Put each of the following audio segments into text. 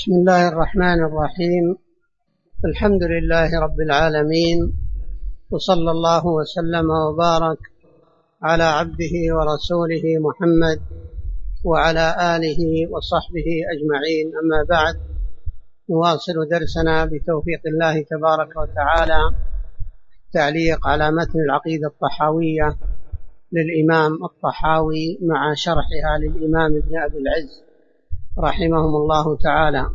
بسم الله الرحمن الرحيم. الحمد لله رب العالمين، وصلى الله وسلم وبارك على عبده ورسوله محمد وعلى آله وصحبه أجمعين. أما بعد، نواصل درسنا بتوفيق الله تبارك وتعالى تعليق على متن العقيدة الطحاوية للإمام الطحاوي مع شرحها للإمام ابن أبي العز رحمهم الله تعالى.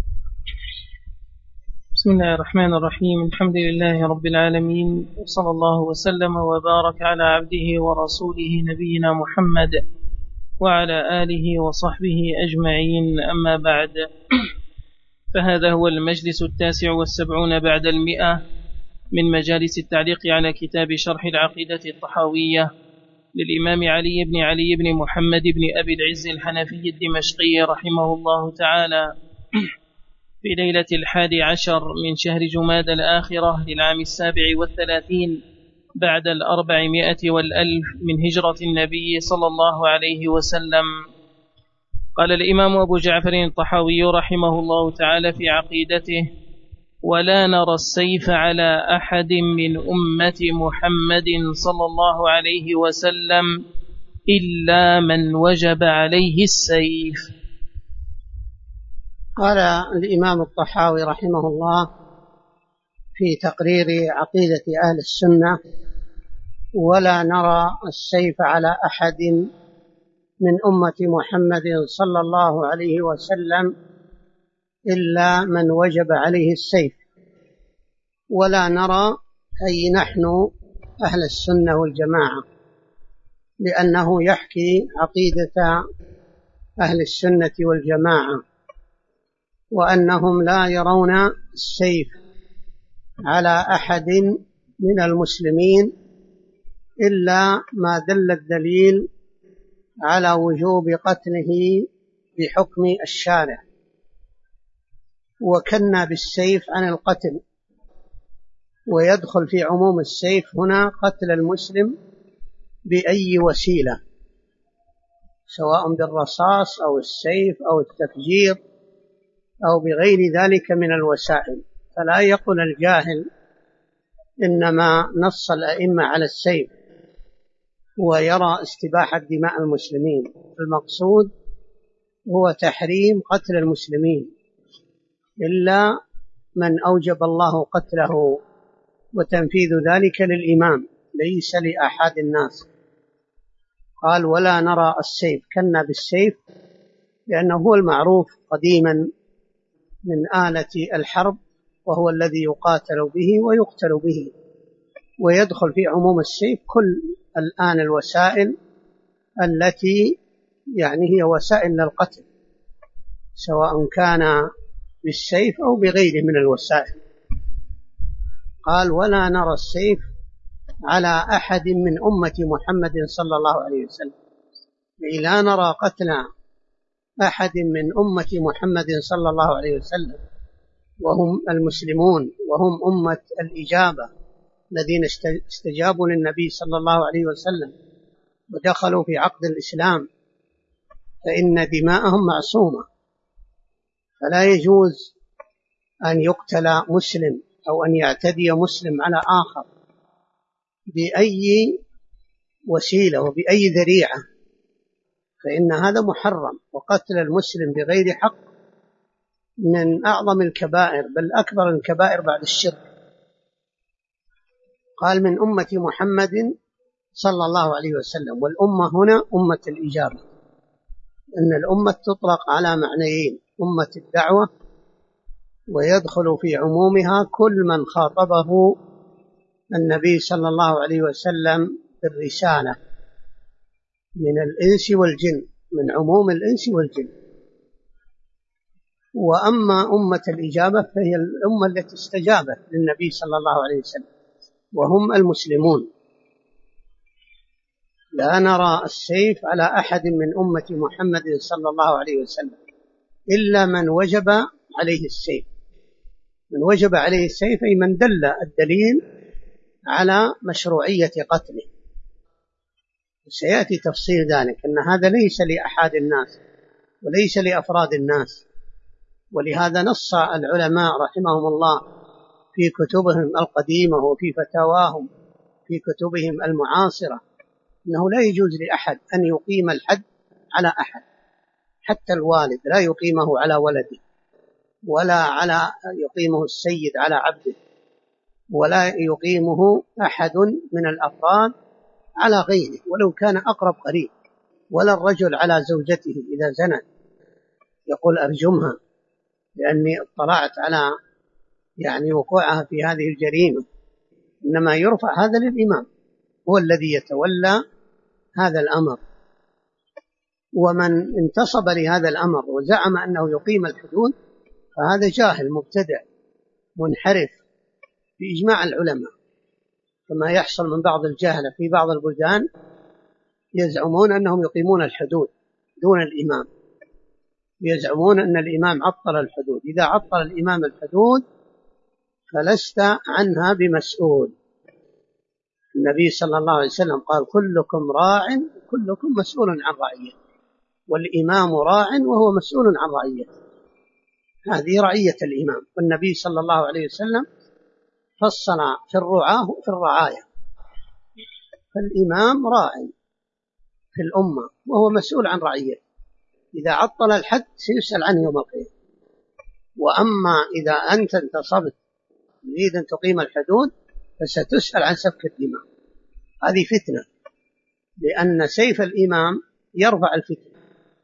بسم الله الرحمن الرحيم. الحمد لله رب العالمين، وصلى الله وسلم وبارك على عبده ورسوله نبينا محمد وعلى آله وصحبه أجمعين. أما بعد، فهذا هو المجلس 79 بعد 100 من مجالس التعليق على كتاب شرح العقيدة الطحاوية للإمام علي بن محمد بن أبي العز الحنفي الدمشقي رحمه الله تعالى، في ليلة 11 من شهر جماد الآخرة للعام 37 بعد 400 والألف من هجرة النبي صلى الله عليه وسلم. قال الإمام أبو جعفر الطحاوي رحمه الله تعالى في عقيدته: ولا نرى السيف على أحد من أمة محمد صلى الله عليه وسلم إلا من وجب عليه السيف. قال الإمام الطحاوي رحمه الله في تقرير عقيدة أهل السنة: ولا نرى السيف على أحد من أمة محمد صلى الله عليه وسلم إلا من وجب عليه السيف. ولا نرى أي نحن أهل السنة والجماعة، لأنه يحكي عقيدة أهل السنة والجماعة، وأنهم لا يرون السيف على أحد من المسلمين إلا ما دل الدليل على وجوب قتله بحكم الشارع، وكنا بالسيف عن القتل، ويدخل في عموم السيف هنا قتل المسلم بأي وسيلة، سواء بالرصاص أو السيف أو التفجير أو بغير ذلك من الوسائل. فلا يقول الجاهل إنما نص الأئمة على السيف ويرى استباحة دماء المسلمين. المقصود هو تحريم قتل المسلمين إلا من أوجب الله قتله، وتنفيذ ذلك للإمام ليس لأحد الناس. قال: ولا نرى السيف، كنا بالسيف لأنه هو المعروف قديما من آلة الحرب، وهو الذي يقاتل به ويقتل به، ويدخل في عموم السيف كل الآن الوسائل التي هي وسائل للقتل، سواء كان بالسيف أو بغيره من الوسائل. قال: ولا نرى السيف على أحد من أمة محمد صلى الله عليه وسلم، أي لا نرى قتل أحد من أمة محمد صلى الله عليه وسلم، وهم المسلمون، وهم أمة الإجابة الذين استجابوا للنبي صلى الله عليه وسلم ودخلوا في عقد الإسلام، فإن دماءهم معصومة، فلا يجوز أن يقتل مسلم أو أن يعتدي مسلم على آخر بأي وسيلة وبأي ذريعة، فإن هذا محرم. وقتل المسلم بغير حق من أعظم الكبائر، بل أكبر الكبائر بعد الشرك. قال: من أمة محمد صلى الله عليه وسلم، والأمة هنا أمة الإجابة، إن الأمة تطلق على معنيين: أمة الدعوة، ويدخل في عمومها كل من خاطبه النبي صلى الله عليه وسلم بالرسالة من الإنس والجن، من عموم الإنس والجن. وأما أمة الإجابة فهي الأمة التي استجابت للنبي صلى الله عليه وسلم، وهم المسلمون. لا نرى السيف على أحد من أمة محمد صلى الله عليه وسلم إلا من وجب عليه السيف. من وجب عليه السيف أي من دل الدليل على مشروعية قتله، وسيأتي تفصيل ذلك، أن هذا ليس لأحد الناس وليس لأفراد الناس، ولهذا نص العلماء رحمهم الله في كتبهم القديمة وفي فتاواهم في كتبهم المعاصرة أنه لا يجوز لأحد أن يقيم الحد على أحد، حتى الوالد لا يقيمه على ولده، ولا يقيمه السيد على عبده، ولا يقيمه أحد من الأفراد على غيره ولو كان أقرب قريب، ولا الرجل على زوجته إذا زنت يقول أرجمها لأني اطلعت على وقوعها في هذه الجريمة، إنما يرفع هذا للإمام، هو الذي يتولى هذا الأمر. ومن انتصب لهذا الأمر وزعم أنه يقيم الحدود فهذا جاهل مبتدع منحرف بإجماع العلماء، كما يحصل من بعض الجهلة في بعض البلدان يزعمون أنهم يقيمون الحدود دون الإمام، يزعمون أن الإمام عطل الحدود. إذا عطل الإمام الحدود فلست عنها بمسؤول. النبي صلى الله عليه وسلم قال كلكم راع كلكم مسؤول عن رعيته، والإمام راع وهو مسؤول عن رعيته، هذه رعية الإمام. والنبي صلى الله عليه وسلم فصل في الرعاة في الرعاية، فالإمام راع في الأمة وهو مسؤول عن رعيته، إذا عطل الحد سيسأل عنه يوم القيامة. وأما إذا أنت انتصبت تريد أن تقيم الحدود فستسأل عن سفك الدماء، هذه فتنة، لأن سيف الإمام يرفع الفتنة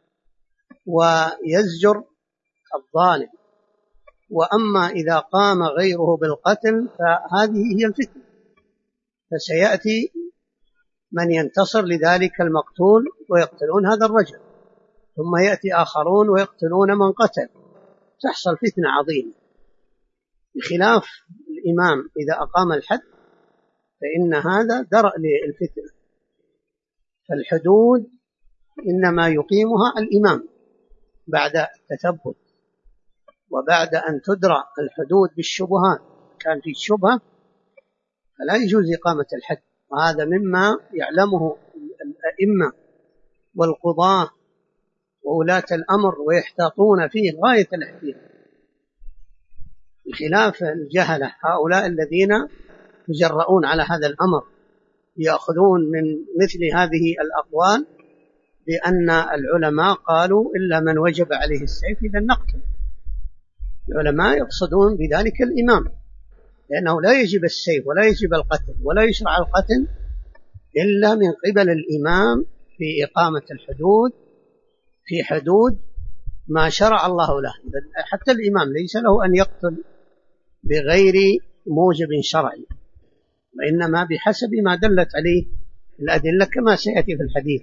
ويزجر الظالم. وأما إذا قام غيره بالقتل فهذه هي الفتنة، فسيأتي من ينتصر لذلك المقتول ويقتلون هذا الرجل، ثم يأتي آخرون ويقتلون من قتل، تحصل فتنة عظيمة. بخلاف الإمام إذا أقام الحد فإن هذا درء للفتنة. فالحدود إنما يقيمها الإمام بعد التثبت وبعد أن تدرى الحدود بالشبهات، كان في الشبهة فلا يجوز إقامة الحد، وهذا مما يعلمه الأئمة والقضاة وولاة الأمر ويحتاطون فيه غاية الاحتياط، بخلاف الجهلة هؤلاء الذين يجرؤون على هذا الأمر، يأخذون من مثل هذه الأقوال بأن العلماء قالوا إلا من وجب عليه السيف إذا نقتل. العلماء يقصدون بذلك الإمام، لأنه لا يجب السيف ولا يجب القتل ولا يشرع القتل إلا من قبل الإمام في إقامة الحدود في حدود ما شرع الله له. حتى الإمام ليس له أن يقتل بغير موجب شرعي، وإنما بحسب ما دلت عليه الأدلة كما سيأتي في الحديث.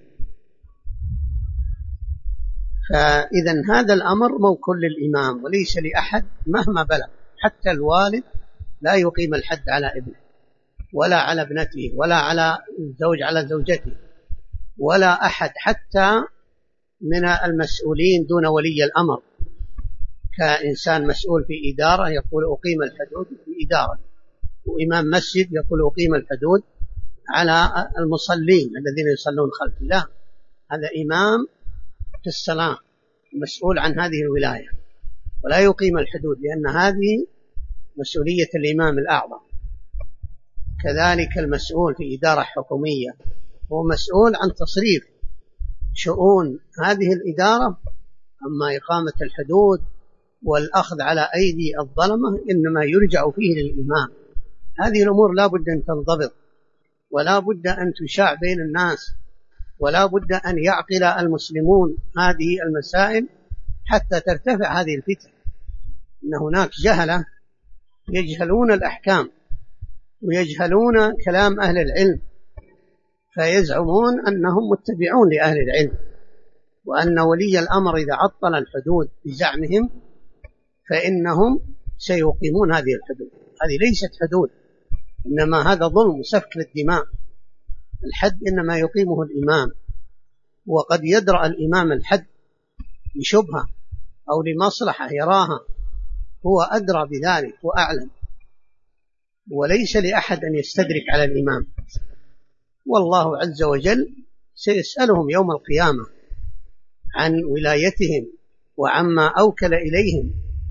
فإذا هذا الأمر موكول للإمام وليس لأحد مهما بلغ، حتى الوالد لا يقيم الحد على ابنه ولا على ابنته ولا على الزوج على زوجته ولا أحد حتى من المسؤولين دون ولي الأمر، كإنسان مسؤول في إدارة يقول أقيم الحدود في إدارة، وإمام مسجد يقول أقيم الحدود على المصلين الذين يصلون خلفه، لا، هذا إمام في الصلاة مسؤول عن هذه الولاية ولا يقيم الحدود، لأن هذه مسؤولية الإمام الأعظم. كذلك المسؤول في إدارة حكومية هو مسؤول عن تصريف شؤون هذه الإدارة، أما إقامة الحدود والأخذ على أيدي الظلمة إنما يرجع فيه للإمام. هذه الأمور لا بد أن تنضبط ولا بد أن تشاع بين الناس، ولا بد أن يعقل المسلمون هذه المسائل حتى ترتفع هذه الفتنة. إن هناك جهلة يجهلون الأحكام ويجهلون كلام أهل العلم، فيزعمون أنهم متبعون لأهل العلم، وأن ولي الأمر إذا عطل الحدود بزعمهم فإنهم سيقيمون هذه الحدود. هذه ليست حدود، إنما هذا ظلم وسفك للدماء. الحد إنما يقيمه الإمام، وقد يدرأ الإمام الحد لشبهة أو لمصلحة يراها، هو أدرى بذلك وأعلم، وليس لأحد أن يستدرك على الإمام. والله عز وجل سيسألهم يوم القيامة عن ولايتهم وعما أوكل إليهم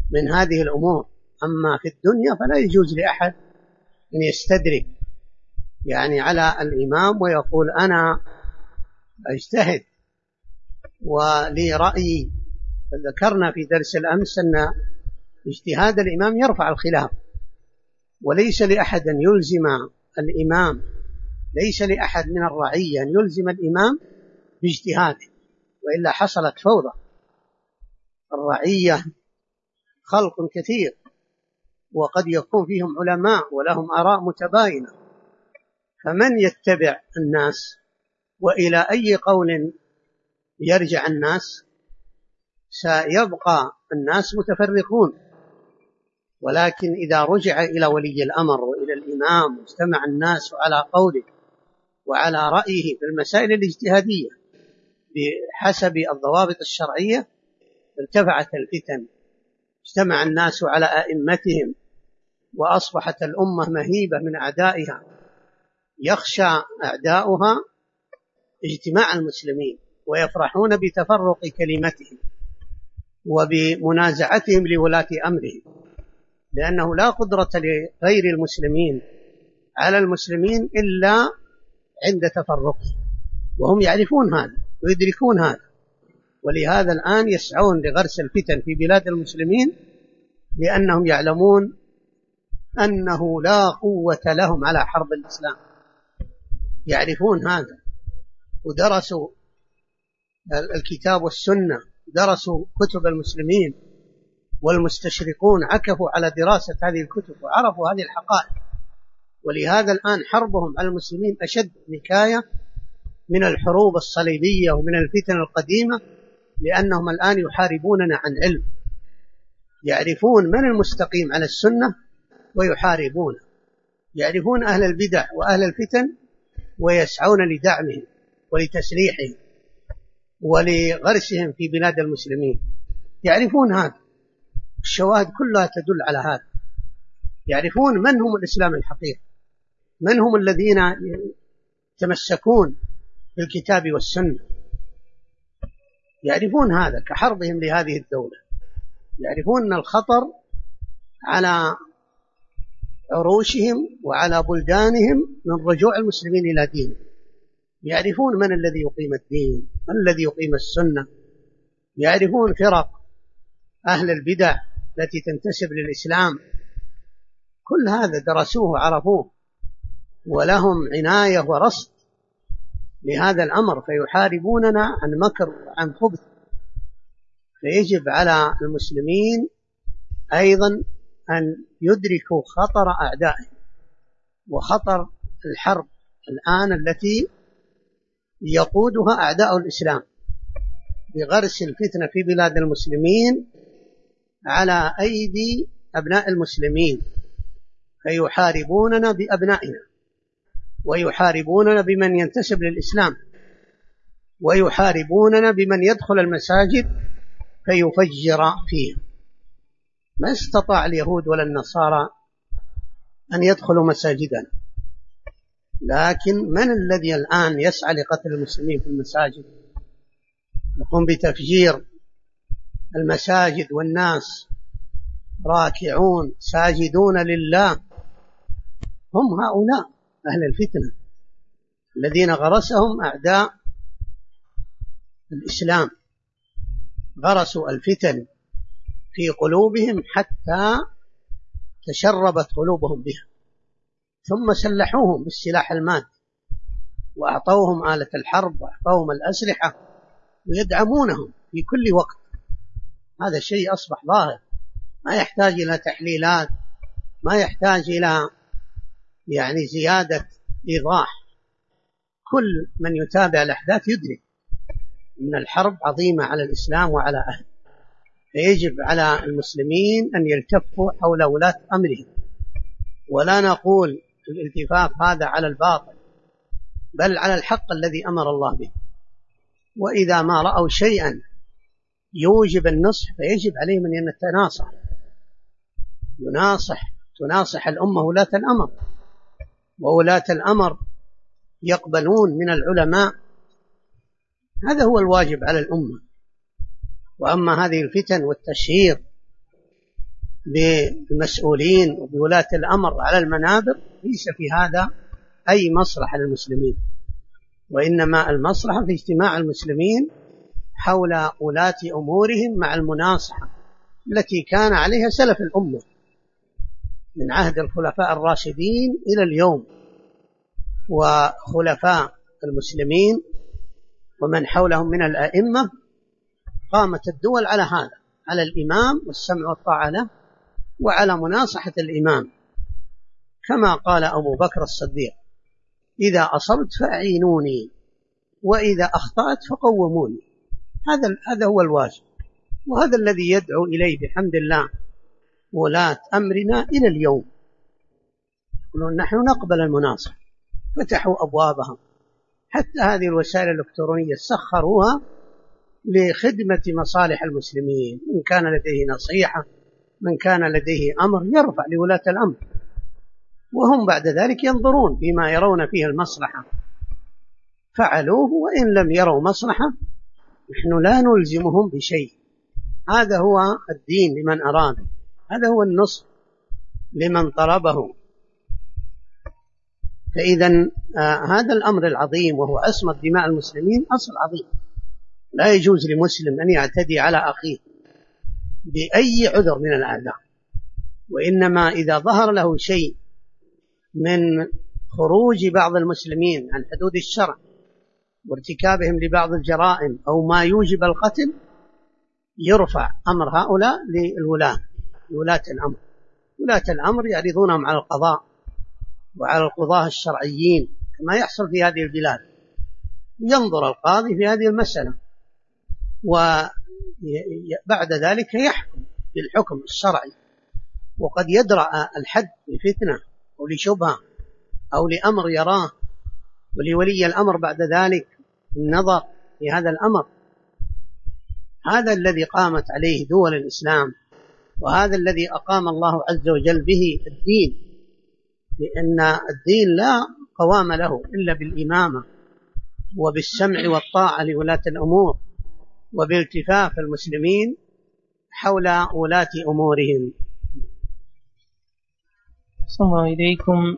من هذه الأمور. أما في الدنيا فلا يجوز لأحد أن يستدرك يعني على الإمام ويقول أنا أجتهد ولي رأيي. ذكرنا في درس الأمس أن اجتهاد الإمام يرفع الخلاف، وليس لأحد أن يلزم الإمام، ليس لأحد من الرعية أن يلزم الإمام باجتهاده، وإلا حصلت فوضى. الرعية خلق كثير، وقد يكون فيهم علماء ولهم آراء متباينة، فمن يتبع الناس وإلى أي قول يرجع الناس؟ سيبقى الناس متفرقون. ولكن إذا رجع إلى ولي الأمر وإلى الإمام واجتمع الناس على قوله وعلى رأيه في المسائل الاجتهادية بحسب الضوابط الشرعية ارتفعت الفتن، اجتمع الناس على أئمتهم، وأصبحت الأمة مهيبة من أعدائها، يخشى أعداؤها اجتماع المسلمين ويفرحون بتفرق كلمتهم وبمنازعتهم لولاة أمرهم، لأنه لا قدرة لغير المسلمين على المسلمين إلا عند تفرقهم، وهم يعرفون هذا ويدركون هذا. ولهذا الآن يسعون لغرس الفتن في بلاد المسلمين، لأنهم يعلمون أنه لا قوة لهم على حرب الإسلام، يعرفون هذا، ودرسوا الكتاب والسنة، درسوا كتب المسلمين، والمستشرقون عكفوا على دراسة هذه الكتب وعرفوا هذه الحقائق. ولهذا الآن حربهم على المسلمين أشد نكاية من الحروب الصليبية ومن الفتن القديمة، لأنهم الآن يحاربوننا عن علم، يعرفون من المستقيم على السنة ويحاربون، يعرفون أهل البدع وأهل الفتن ويسعون لدعمهم ولتسليحهم ولغرسهم في بلاد المسلمين، يعرفون هذا. الشواهد كلها تدل على هذا، يعرفون من هم الإسلام الحقيقي، من هم الذين يتمسكون بالكتاب والسنة، يعرفون هذا كحربهم لهذه الدولة، يعرفون أن الخطر على عروشهم وعلى بلدانهم من رجوع المسلمين إلى دين، يعرفون من الذي يقيم الدين، من الذي يقيم السنة، يعرفون فرق أهل البدع التي تنتسب للإسلام، كل هذا درسوه وعرفوه، ولهم عناية ورصد لهذا الأمر، فيحاربوننا عن مكر وعن خبث. فيجب على المسلمين أيضا أن يدركوا خطر أعدائهم وخطر الحرب الآن التي يقودها أعداء الإسلام بغرس الفتنة في بلاد المسلمين على أيدي أبناء المسلمين، فيحاربوننا بأبنائنا ويحاربوننا بمن ينتسب للإسلام ويحاربوننا بمن يدخل المساجد فيفجر فيه. ما استطاع اليهود ولا النصارى أن يدخلوا مساجدنا، لكن من الذي الآن يسعى لقتل المسلمين في المساجد، يقوم بتفجير المساجد والناس راكعون ساجدون لله؟ هم هؤلاء أهل الفتنة الذين غرسهم أعداء الإسلام، غرسوا الفتن في قلوبهم حتى تشربت قلوبهم بها، ثم سلحوهم بالسلاح المادي وأعطوهم آلة الحرب وأعطوهم الأسلحة ويدعمونهم في كل وقت. هذا الشيء أصبح ظاهر، ما يحتاج إلى تحليلات، ما يحتاج إلى يعني زيادة إيضاح. كل من يتابع الأحداث يدرك أن الحرب عظيمة على الإسلام وعلى أهله، فيجب على المسلمين أن يلتفوا حول ولاة أمرهم، ولا نقول الالتفاف هذا على الباطل، بل على الحق الذي أمر الله به. وإذا ما رأوا شيئا يوجب النصح فيجب عليهم أن تناصح الأمة ولاة الأمر، وولاة الأمر يقبلون من العلماء، هذا هو الواجب على الأمة. وأما هذه الفتن والتشهير بالمسؤولين وبولاة الأمر على المنابر ليس في هذا أي مصلحة للمسلمين، وإنما المصلحة في اجتماع المسلمين حول ولاة أمورهم مع المناصحة التي كان عليها سلف الأمة من عهد الخلفاء الراشدين إلى اليوم، وخلفاء المسلمين ومن حولهم من الأئمة قامت الدول على هذا، على الإمام والسمع والطاعة له وعلى مناصحة الإمام، كما قال أبو بكر الصديق: إذا أصبت فأعينوني وإذا أخطأت فقوموني. هذا هو الواجب، وهذا الذي يدعو إليه بحمد الله ولاة أمرنا إلى اليوم. يقولون نحن نقبل المناصحة، فتحوا أبوابها، حتى هذه الوسائل الإلكترونية سخروها لخدمة مصالح المسلمين، من كان لديه نصيحة، من كان لديه أمر يرفع لولاة الأمر، وهم بعد ذلك ينظرون بما يرون فيه المصلحة فعلوه، وإن لم يروا مصلحة نحن لا نلزمهم بشيء. هذا هو الدين لمن أراده، هذا هو النصح لمن طلبه. فإذا هذا الأمر العظيم وهو عصمة دماء المسلمين أصل عظيم، لا يجوز لمسلم أن يعتدي على أخيه بأي عذر من الأعذار، وإنما إذا ظهر له شيء من خروج بعض المسلمين عن حدود الشرع وارتكابهم لبعض الجرائم أو ما يوجب القتل يرفع أمر هؤلاء لولاة الأمر. ولاة الأمر يعرضونهم على القضاء وعلى القضاة الشرعيين كما يحصل في هذه البلاد، ينظر القاضي في هذه المسألة وبعد ذلك يحكم بالحكم الشرعي، وقد يدرأ الحد لفتنة أو لشبهة أو لأمر يراه، ولولي الأمر بعد ذلك النظر في هذا الأمر. هذا الذي قامت عليه دول الإسلام، وهذا الذي أقام الله عز وجل به الدين، لأن الدين لا قوام له إلا بالإمامة وبالسمع والطاعة لولاة الأمور وبالتفاف المسلمين حول ولاة أمورهم. صلى الله إليكم.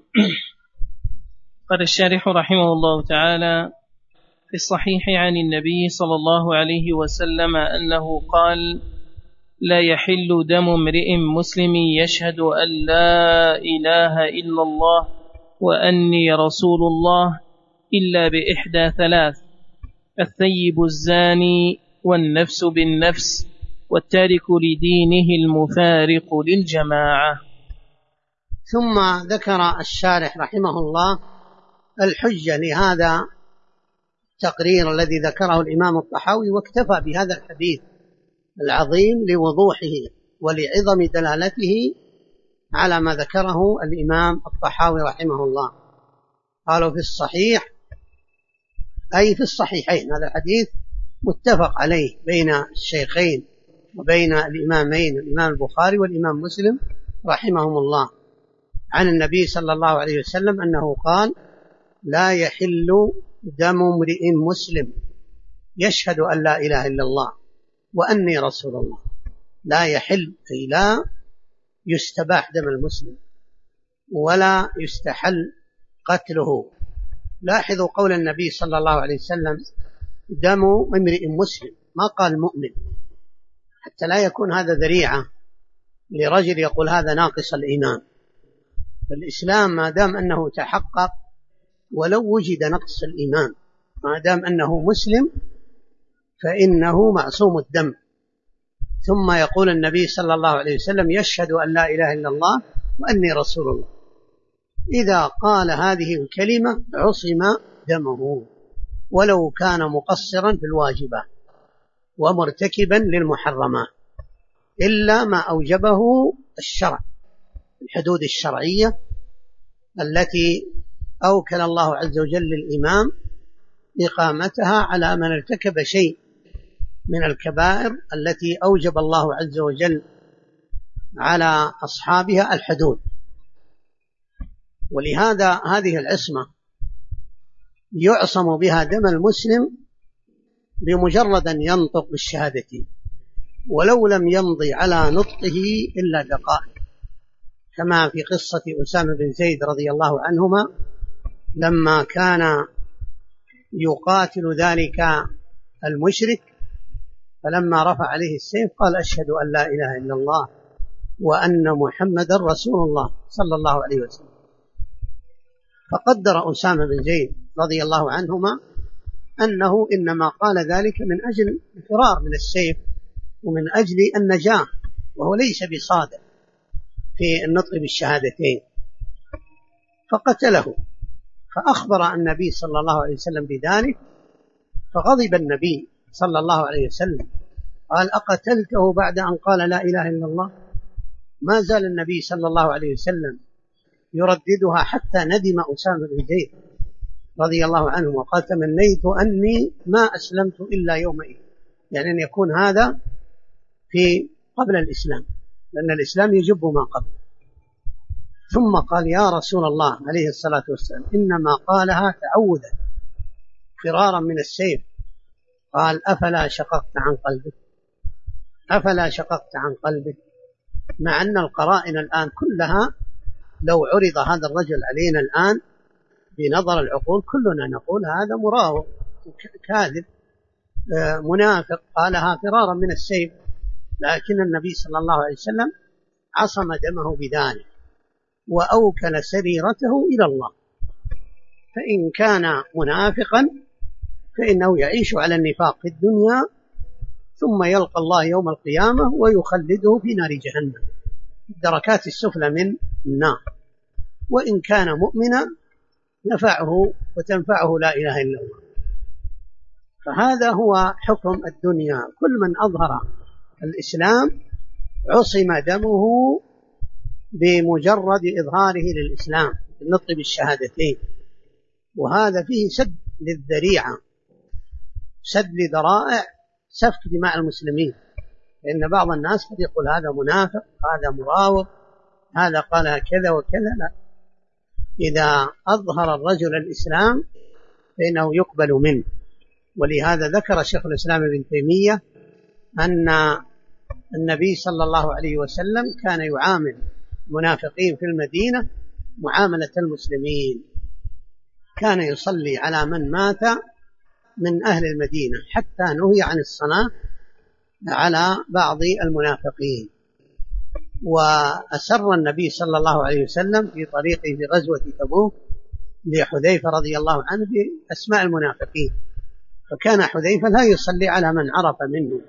قال الشارح رحمه الله تعالى: في الصحيح عن النبي صلى الله عليه وسلم أنه قال: لا يحل دم امرئ مسلم يشهد أن لا إله إلا الله وأني رسول الله إلا بإحدى ثلاث: الثيب الزاني، والنفس بالنفس، والتارك لدينه المفارق للجماعة. ثم ذكر الشارح رحمه الله الحجة لهذا التقرير الذي ذكره الإمام الطحاوي، واكتفى بهذا الحديث العظيم لوضوحه ولعظم دلالته على ما ذكره الإمام الطحاوي رحمه الله. قالوا في الصحيح أي في الصحيحين، هذا الحديث متفق عليه بين الشيخين وبين الإمامين الإمام البخاري والإمام مسلم رحمهم الله، عن النبي صلى الله عليه وسلم أنه قال: لا يحل دم امرئ مسلم يشهد أن لا إله إلا الله وأني رسول الله. لا يحل أي لا يستباح دم المسلم ولا يستحل قتله. لاحظوا قول النبي صلى الله عليه وسلم: دم امرئ مسلم، ما قال مؤمن، حتى لا يكون هذا ذريعة لرجل يقول هذا ناقص الإيمان. فالإسلام ما دام أنه تحقق ولو وجد نقص الإيمان، ما دام أنه مسلم فإنه معصوم الدم. ثم يقول النبي صلى الله عليه وسلم: يشهد أن لا إله إلا الله وأني رسول الله. إذا قال هذه الكلمة عصم دمه ولو كان مقصرا في الواجبات ومرتكبا للمحرمات، إلا ما أوجبه الشرع، الحدود الشرعية التي أوكل الله عز وجل للإمام إقامتها على من ارتكب شيء من الكبائر التي أوجب الله عز وجل على أصحابها الحدود. ولهذا هذه العصمة يعصم بها دم المسلم بمجرد أن ينطق بالشهادتين، ولو لم يمضي على نطقه إلا دقائق، كما في قصة أسامة بن زيد رضي الله عنهما لما كان يقاتل ذلك المشرك، فلما رفع عليه السيف قال أشهد أن لا إله إلا الله وأن محمد رسول الله صلى الله عليه وسلم. فقدر أسامة بن زيد رضي الله عنهما أنه إنما قال ذلك من أجل الفرار من السيف ومن أجل النجاة، وهو ليس بصادق في النطق بالشهادتين، فقتله. فأخبر النبي صلى الله عليه وسلم بذلك، فغضب النبي صلى الله عليه وسلم قال أقتلته بعد أن قال لا إله إلا الله؟ ما زال النبي صلى الله عليه وسلم يرددها حتى ندم أسامة بن زيد رضي الله عنه وقال تمنيت أني ما أسلمت إلا يومئذ، يعني أن يكون هذا في قبل الإسلام، لأن الإسلام يجب ما قبل. ثم قال يا رسول الله عليه الصلاة والسلام إنما قالها تعوذا فرارا من السيف. قال أفلا شققت عن قلبك، أفلا شققت عن قلبك، مع أن القرائن الآن كلها لو عرض هذا الرجل علينا الآن بنظر العقول كلنا نقول هذا مراوغ كاذب منافق قالها فرارا من السيف، لكن النبي صلى الله عليه وسلم عصم دمه بذلك وأوكل سريرته إلى الله. فإن كان منافقا فإنه يعيش على النفاق في الدنيا ثم يلقى الله يوم القيامة ويخلده في نار جهنم الدركات السفلى من النار. وإن كان مؤمنا نفعه وتنفعه لا إله إلا الله. فهذا هو حكم الدنيا، كل من أظهر الإسلام عصم دمه بمجرد إظهاره للإسلام بالنطق بالشهادتين، وهذا فيه سد للذريعة، سد لذرائع سفك دماء المسلمين، لأن بعض الناس قد يقول هذا منافق، هذا مراوغ، هذا قال كذا وكذا. لا، إذا أظهر الرجل الإسلام فإنه يقبل منه. ولهذا ذكر شيخ الإسلام ابن تيمية أن النبي صلى الله عليه وسلم كان يعامل المنافقين في المدينة معاملة المسلمين، كان يصلي على من مات من أهل المدينة حتى نهي عن الصلاة على بعض المنافقين. وأسر النبي صلى الله عليه وسلم في طريقه في غزوة تبوك لحذيفة رضي الله عنه بأسماء المنافقين، فكان حذيفة لا يصلي على من عرف منه.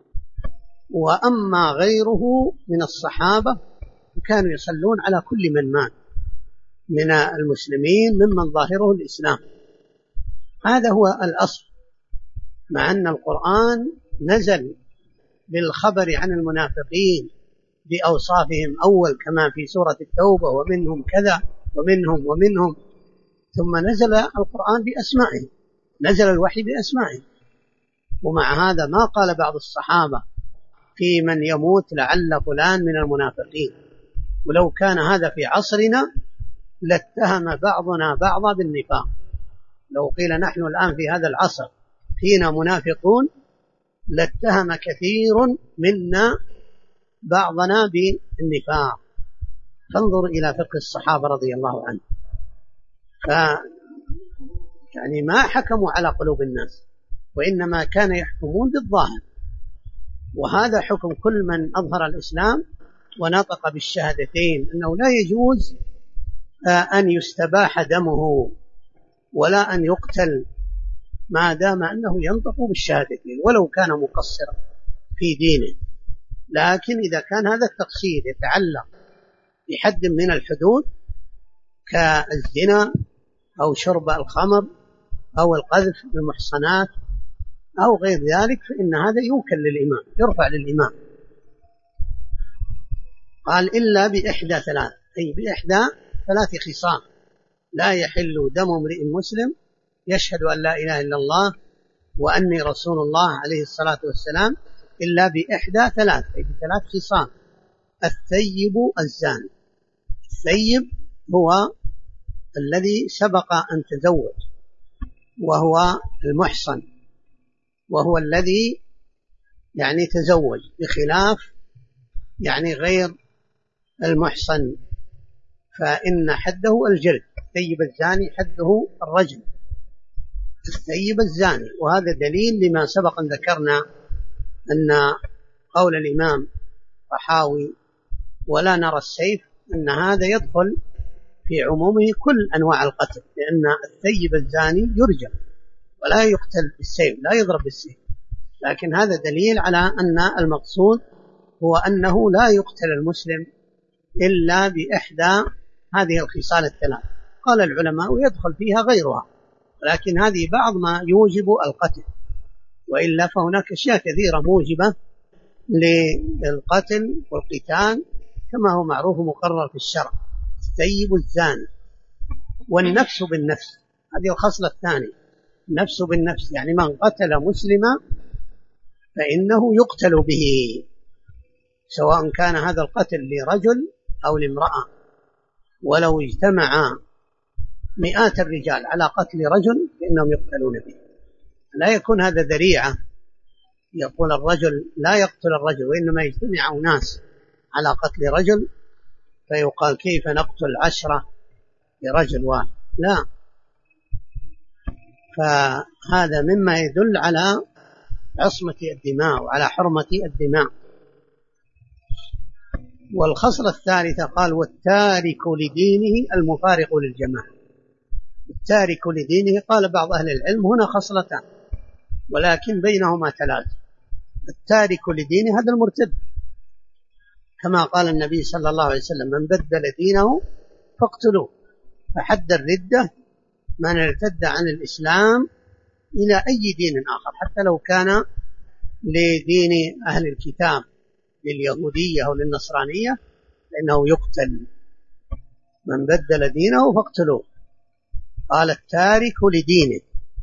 وأما غيره من الصحابة كانوا يصلون على كل من مات من المسلمين ممن ظاهره الإسلام. هذا هو الأصل، مع أن القرآن نزل بالخبر عن المنافقين بأوصافهم أول كما في سورة التوبة ومنهم كذا ومنهم ثم نزل القرآن بأسمائهم، نزل الوحي بأسمائهم. ومع هذا ما قال بعض الصحابة في من يموت لعل فلان من المنافقين، ولو كان هذا في عصرنا لاتهم بعضنا بعضا بالنفاق. لو قيل نحن الآن في هذا العصر فينا منافقون لاتهم كثير منا بعضنا بالنفاق. فانظر إلى فقه الصحابة رضي الله عنهم، يعني ما حكموا على قلوب الناس وإنما كان يحكمون بالظاهر. وهذا حكم كل من أظهر الإسلام ونطق بالشهادتين، أنه لا يجوز أن يستباح دمه ولا أن يقتل ما دام أنه ينطق بالشهادتين ولو كان مقصرا في دينه. لكن إذا كان هذا التقصير يتعلق بحد من الحدود كالزنا أو شرب الخمر أو القذف بالمحصنات أو غير ذلك فإن هذا يوكل للإمام، يرفع للإمام. قال إلا بإحدى ثلاث، أي بإحدى ثلاث خصال: لا يحل دم امرئ مسلم يشهد أن لا إله إلا الله وأني رسول الله عليه الصلاة والسلام إلا بإحدى ثلاث، أي بثلاث خصال: الثيب الزاني. الثيب هو الذي سبق أن تزوج، وهو المحصن، وهو الذي يعني تزوج، بخلاف يعني غير المحصن فإن حده الجلد. الثيب الزاني حده الرجم، الثيب الزاني. وهذا دليل لما سبق أن ذكرنا أن قول الإمام طحاوي ولا نرى السيف أن هذا يدخل في عمومه كل أنواع القتل، لأن الثيب الزاني يرجم ولا يقتل بالسيف، لا يضرب بالسيف. لكن هذا دليل على أن المقصود هو أنه لا يقتل المسلم إلا بإحدى هذه الخصال الثلاث. قال العلماء يدخل فيها غيرها، ولكن هذه بعض ما يوجب القتل، وإلا فهناك أشياء كثيرة موجبة للقتل والقتال كما هو معروف مقرر في الشرع. الثيب الزاني. والنفس بالنفس، هذه الخصلة الثانية، النفس بالنفس، يعني من قتل مسلما فإنه يقتل به، سواء كان هذا القتل لرجل أو لامرأة. ولو اجتمع مئات الرجال على قتل رجل فإنهم يقتلون به. لا يكون هذا ذريعة يقول الرجل لا يقتل الرجل، وإنما يجتمع ناس على قتل رجل فيقال كيف نقتل 10 لرجل واحد؟ لا. فهذا مما يدل على عصمة الدماء وعلى حرمة الدماء. والخصلة الثالثة قال والتارك لدينه المفارق للجماعة. التارك لدينه قال بعض أهل العلم هنا خصلتان ولكن بينهما تلازم. التارك لدينه هذا المرتد، كما قال النبي صلى الله عليه وسلم من بدل دينه فاقتلوه. فحد الردة من ارتد عن الإسلام إلى أي دين آخر حتى لو كان لدين أهل الكتاب لليهودية أو للنصرانية فإنه يقتل. من بدل دينه فاقتلوه. قال التارك لدينه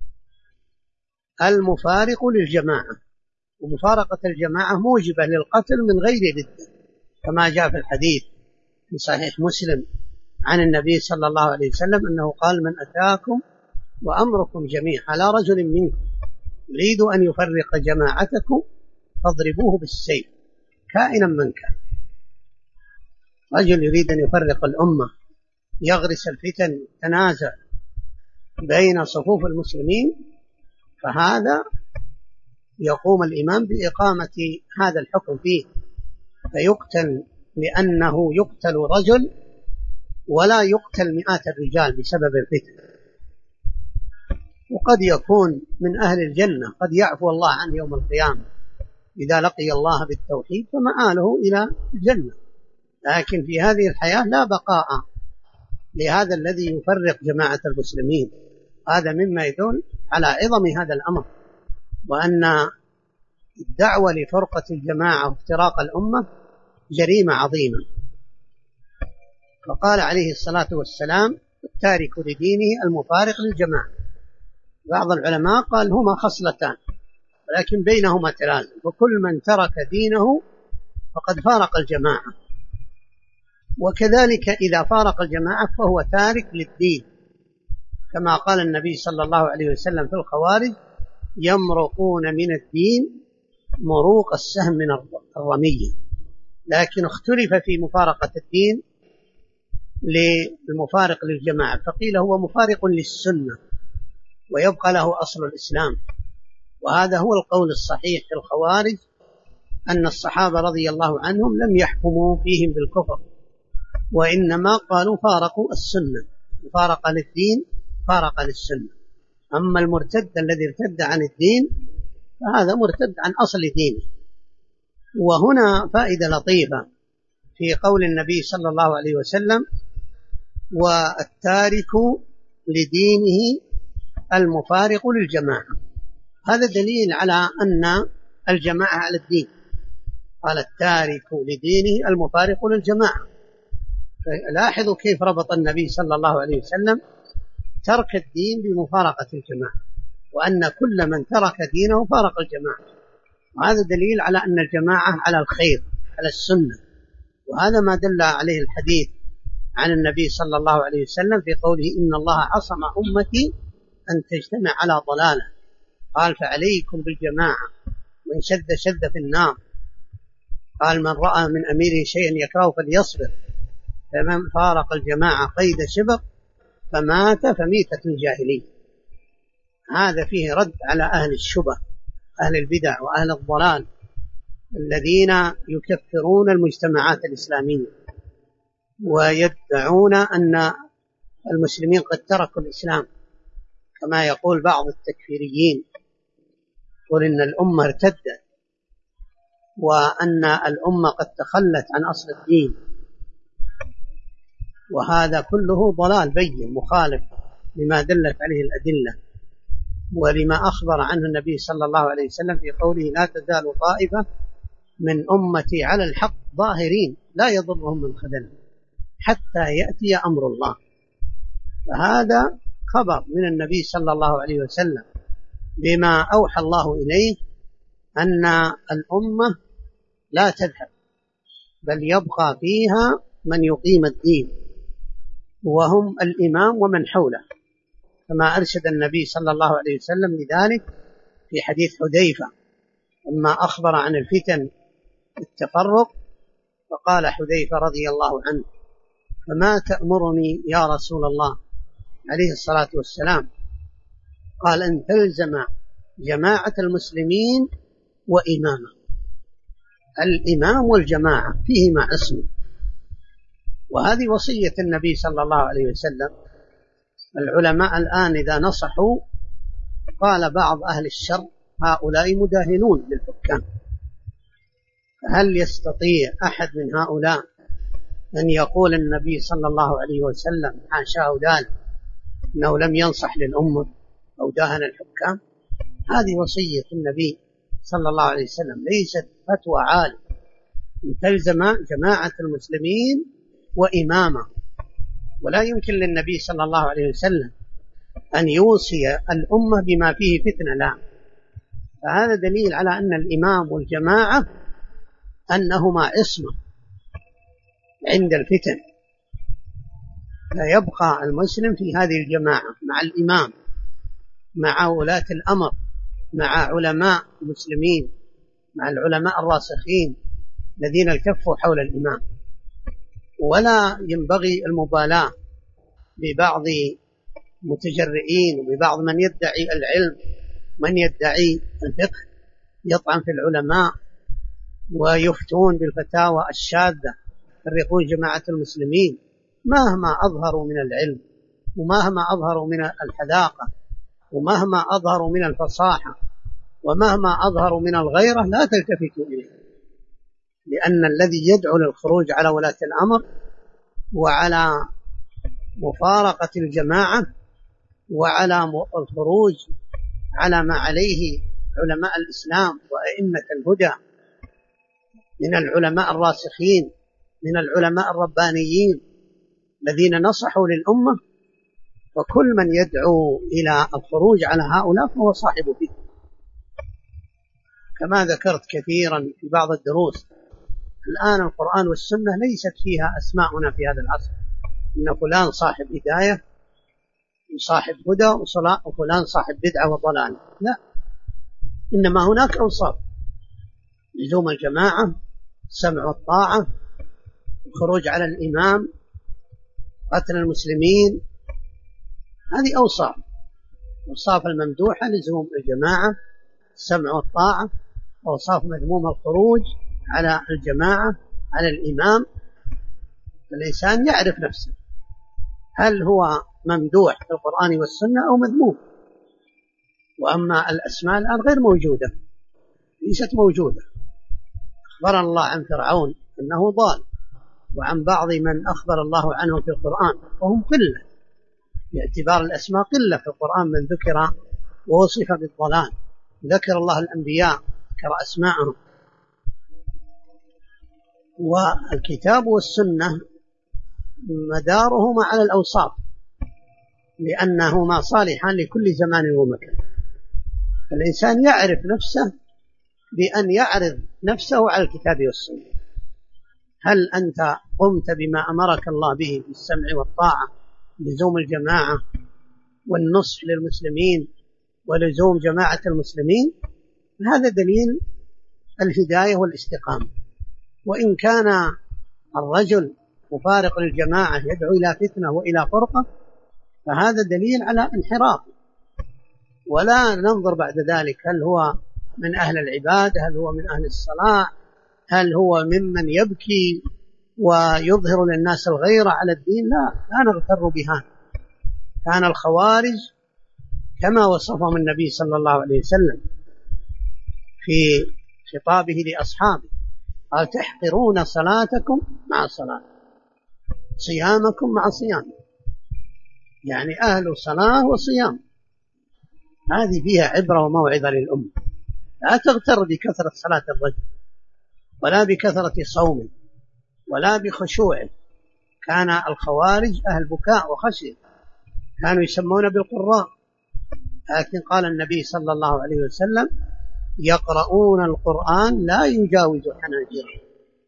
المفارق للجماعة. ومفارقة الجماعة موجبة للقتل من غير ردة، كما جاء في الحديث في صحيح مسلم عن النبي صلى الله عليه وسلم أنه قال من أتاكم وأمركم جميع على رجل منكم يريد أن يفرق جماعتكم فاضربوه بالسيف كائنا من كان. رجل يريد أن يفرق الأمة، يغرس الفتن، تنازع بين صفوف المسلمين، فهذا يقوم الإمام بإقامة هذا الحكم فيه فيقتل، لأنه يقتل رجل ولا يقتل مئات الرجال بسبب الفتن. وقد يكون من أهل الجنة، قد يعفو الله عنه يوم القيامة إذا لقي الله بالتوحيد فمآله إلى الجنة، لكن في هذه الحياة لا بقاء لهذا الذي يفرق جماعة المسلمين. هذا مما يدل على عظم هذا الأمر، وأن الدعوة لفرقة الجماعة وافتراق الأمة جريمة عظيمة. فقال عليه الصلاة والسلام التارك لدينه المفارق للجماعة. بعض العلماء قال هما خصلتان ولكن بينهما تلازم، وكل من ترك دينه فقد فارق الجماعة. وكذلك إذا فارق الجماعة فهو تارك للدين، كما قال النبي صلى الله عليه وسلم في الخوارج يمرقون من الدين مروق السهم من الرمية. لكن اختلف في مفارقة الدين للمفارق للجماعة، فقيل هو مفارق للسنة ويبقى له أصل الإسلام. وهذا هو القول الصحيح في الخوارج، أن الصحابة رضي الله عنهم لم يحكموا فيهم بالكفر، وإنما قالوا فارقوا السنة، فارق للدين فارق للسنة. أما المرتد الذي ارتد عن الدين فهذا مرتد عن أصل دينه. وهنا فائدة لطيفة في قول النبي صلى الله عليه وسلم والتارك لدينه المفارق للجماعة. هذا دليل على أن الجماعة على الدين. قال التارك لدينه المفارق للجماعة. لاحظوا كيف ربط النبي صلى الله عليه وسلم ترك الدين بمفارقة الجماعة، وأن كل من ترك دينه فارق الجماعة. وهذا دليل على أن الجماعة على الخير، على السنة. وهذا ما دل عليه الحديث عن النبي صلى الله عليه وسلم في قوله إن الله عصم أمتي أن تجتمع على ضلالة. قال فعليكم بالجماعة، من شد في النار. قال من رأى من أميره شيئا يكرهه فليصبر، فمن فارق الجماعة قيد شبر فمات فميتة الجاهلية. هذا فيه رد على أهل الشبه، أهل البدع وأهل الضلال الذين يكفرون المجتمعات الإسلامية ويدعون أن المسلمين قد تركوا الإسلام، كما يقول بعض التكفيريين، يقول إن الأمة ارتدت وأن الأمة قد تخلت عن أصل الدين، وهذا كله ضلال بين مخالف لما دلت عليه الأدلة ولما أخبر عنه النبي صلى الله عليه وسلم في قوله لا تزال طائفة من أمتي على الحق ظاهرين لا يضرهم من خذلهم حتى يأتي أمر الله. فهذا خبر من النبي صلى الله عليه وسلم بما أوحى الله إليه أن الأمة لا تذهب بل يبقى فيها من يقيم الدين وهم الإمام ومن حوله، كما أرشد النبي صلى الله عليه وسلم لذلك في حديث حذيفة لما أخبر عن الفتن التفرق، فقال حذيفة رضي الله عنه فما تأمرني يا رسول الله عليه الصلاة والسلام؟ قال أن تلزم جماعة المسلمين وإمامه. الإمام والجماعة فيهما عصمة، وهذه وصية النبي صلى الله عليه وسلم. العلماء الآن إذا نصحوا قال بعض أهل الشر هؤلاء مداهنون للحكام، هل يستطيع أحد من هؤلاء أن يقول النبي صلى الله عليه وسلم حاشاه ذلك أنه لم ينصح للأمة أو داهن الحكام؟ هذه وصية النبي صلى الله عليه وسلم، ليست فتوى عالم. تلزم جماعة المسلمين وإمامه، ولا يمكن للنبي صلى الله عليه وسلم أن يوصي الأمة بما فيه فتنة، لا. فهذا دليل على أن الإمام والجماعة أنهما عصمة عند الفتن، فيبقى المسلم في هذه الجماعة مع الإمام، مع ولاة الأمر، مع علماء المسلمين، مع العلماء الراسخين الذين التفوا حول الإمام. ولا ينبغي المبالاة ببعض المتجرئين وببعض من يدعي العلم، من يدعي الفقه، يطعن في العلماء ويفتون بالفتاوى الشاذة، يفرقون جماعة المسلمين مهما أظهروا من العلم ومهما أظهروا من الحذاقة ومهما أظهروا من الفصاحة ومهما أظهروا من الغيرة، لا تلتفتوا إليه، لأن الذي يدعو للخروج على ولاة الأمر وعلى مفارقة الجماعة وعلى الخروج على ما عليه علماء الإسلام وأئمة الهدى من العلماء الراسخين، من العلماء الربانيين الذين نصحوا للأمة، وكل من يدعو إلى الخروج على هؤلاء فهو صاحب فيه. كما ذكرت كثيرا في بعض الدروس، الآن القرآن والسنة ليست فيها أسماؤنا في هذا العصر، إن فلان صاحب هداية وصاحب هدى وفلان صاحب بدعة وضلال، لا، إنما هناك أوصاف: لزوم الجماعة، السمع والطاعة، الخروج على الإمام، قتل المسلمين. هذه أوصاف الممدوحة: لزوم الجماعة، السمع والطاعة. أوصاف مذمومة: الخروج على الجماعة، على الإمام. الإنسان يعرف نفسه، هل هو ممدوح في القرآن والسنة أو مذموم. وأما الأسماء الآن غير موجودة، ليست موجودة. أخبر الله عن فرعون أنه ضال، وعن بعض من أخبر الله عنه في القرآن، وهم قلة باعتبار الأسماء، قلة في القرآن من ذكر ووصف بالضلال. ذكر الله الأنبياء، ذكر أسماءهم. والكتاب والسنة مدارهما على الأوصاف، لأنهما صالحان لكل زمان ومكان. الإنسان يعرف نفسه بأن يعرض نفسه على الكتاب والسنة. هل أنت قمت بما أمرك الله به بالسمع والطاعة، لزوم الجماعة والنصح للمسلمين ولزوم جماعة المسلمين؟ هذا دليل الهداية والاستقامة. وإن كان الرجل مفارق للجماعة يدعو إلى فتنة وإلى فرقة فهذا دليل على انحراف، ولا ننظر بعد ذلك هل هو من أهل العبادة، هل هو من أهل الصلاة، هل هو ممن يبكي ويظهر للناس الغيرة على الدين. لا نغتر بها. كان الخوارج كما وصفهم النبي صلى الله عليه وسلم في خطابه لأصحابه، قال: تحقرون صلاتكم مع صلاة، صيامكم مع صيام، يعني أهل صلاة وصيام. هذه فيها عبرة وموعظة للأمة. لا تغتر بكثرة صلاة الرجل ولا بكثرة صومه ولا بخشوعه. كان الخوارج أهل بكاء وخشية، كانوا يسمون بالقراء، لكن قال النبي صلى الله عليه وسلم: يقرؤون القرآن لا يجاوز حناجرهم.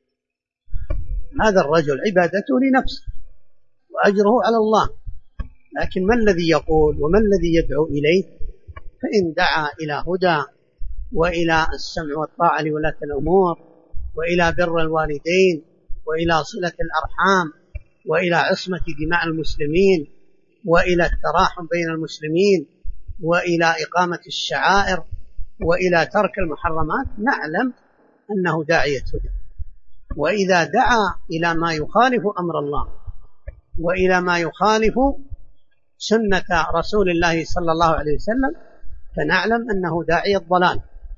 هذا الرجل عبادته لنفسه وأجره على الله، لكن ما الذي يقول وما الذي يدعو إليه؟ فإن دعا إلى هدى وإلى السمع والطاعة لولاة الأمور وإلى بر الوالدين وإلى صلة الأرحام وإلى عصمة دماء المسلمين وإلى التراحم بين المسلمين وإلى إقامة الشعائر وإلى ترك المحرمات، نعلم أنه داعية هدى. وإذا دعا إلى ما يخالف أمر الله وإلى ما يخالف سنة رسول الله صلى الله عليه وسلم فنعلم أنه داعية ضلال،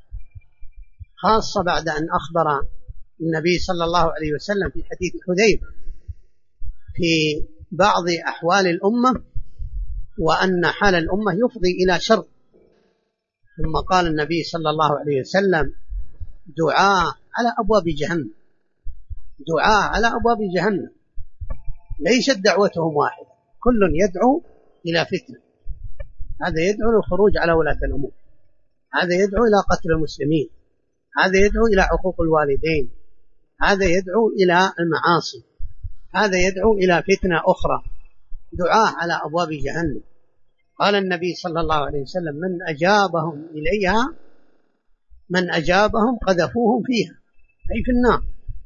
خاصة بعد أن أخبر النبي صلى الله عليه وسلم في حديث حذيفة في بعض أحوال الأمة وأن حال الأمة يفضي إلى شر. ثم قال النبي صلى الله عليه وسلم: دعاء على أبواب جهنم، دعاء على أبواب جهنم، ليست دعوتهم واحدة، كل يدعو إلى فتنة. هذا يدعو للخروج على ولاة الأمور، هذا يدعو إلى قتل المسلمين، هذا يدعو إلى عقوق الوالدين، هذا يدعو إلى المعاصي، هذا يدعو إلى فتنة أخرى، دعاء على أبواب جهنم. قال النبي صلى الله عليه وسلم: من أجابهم إليها، من أجابهم قذفوهم فيها، أي في النار.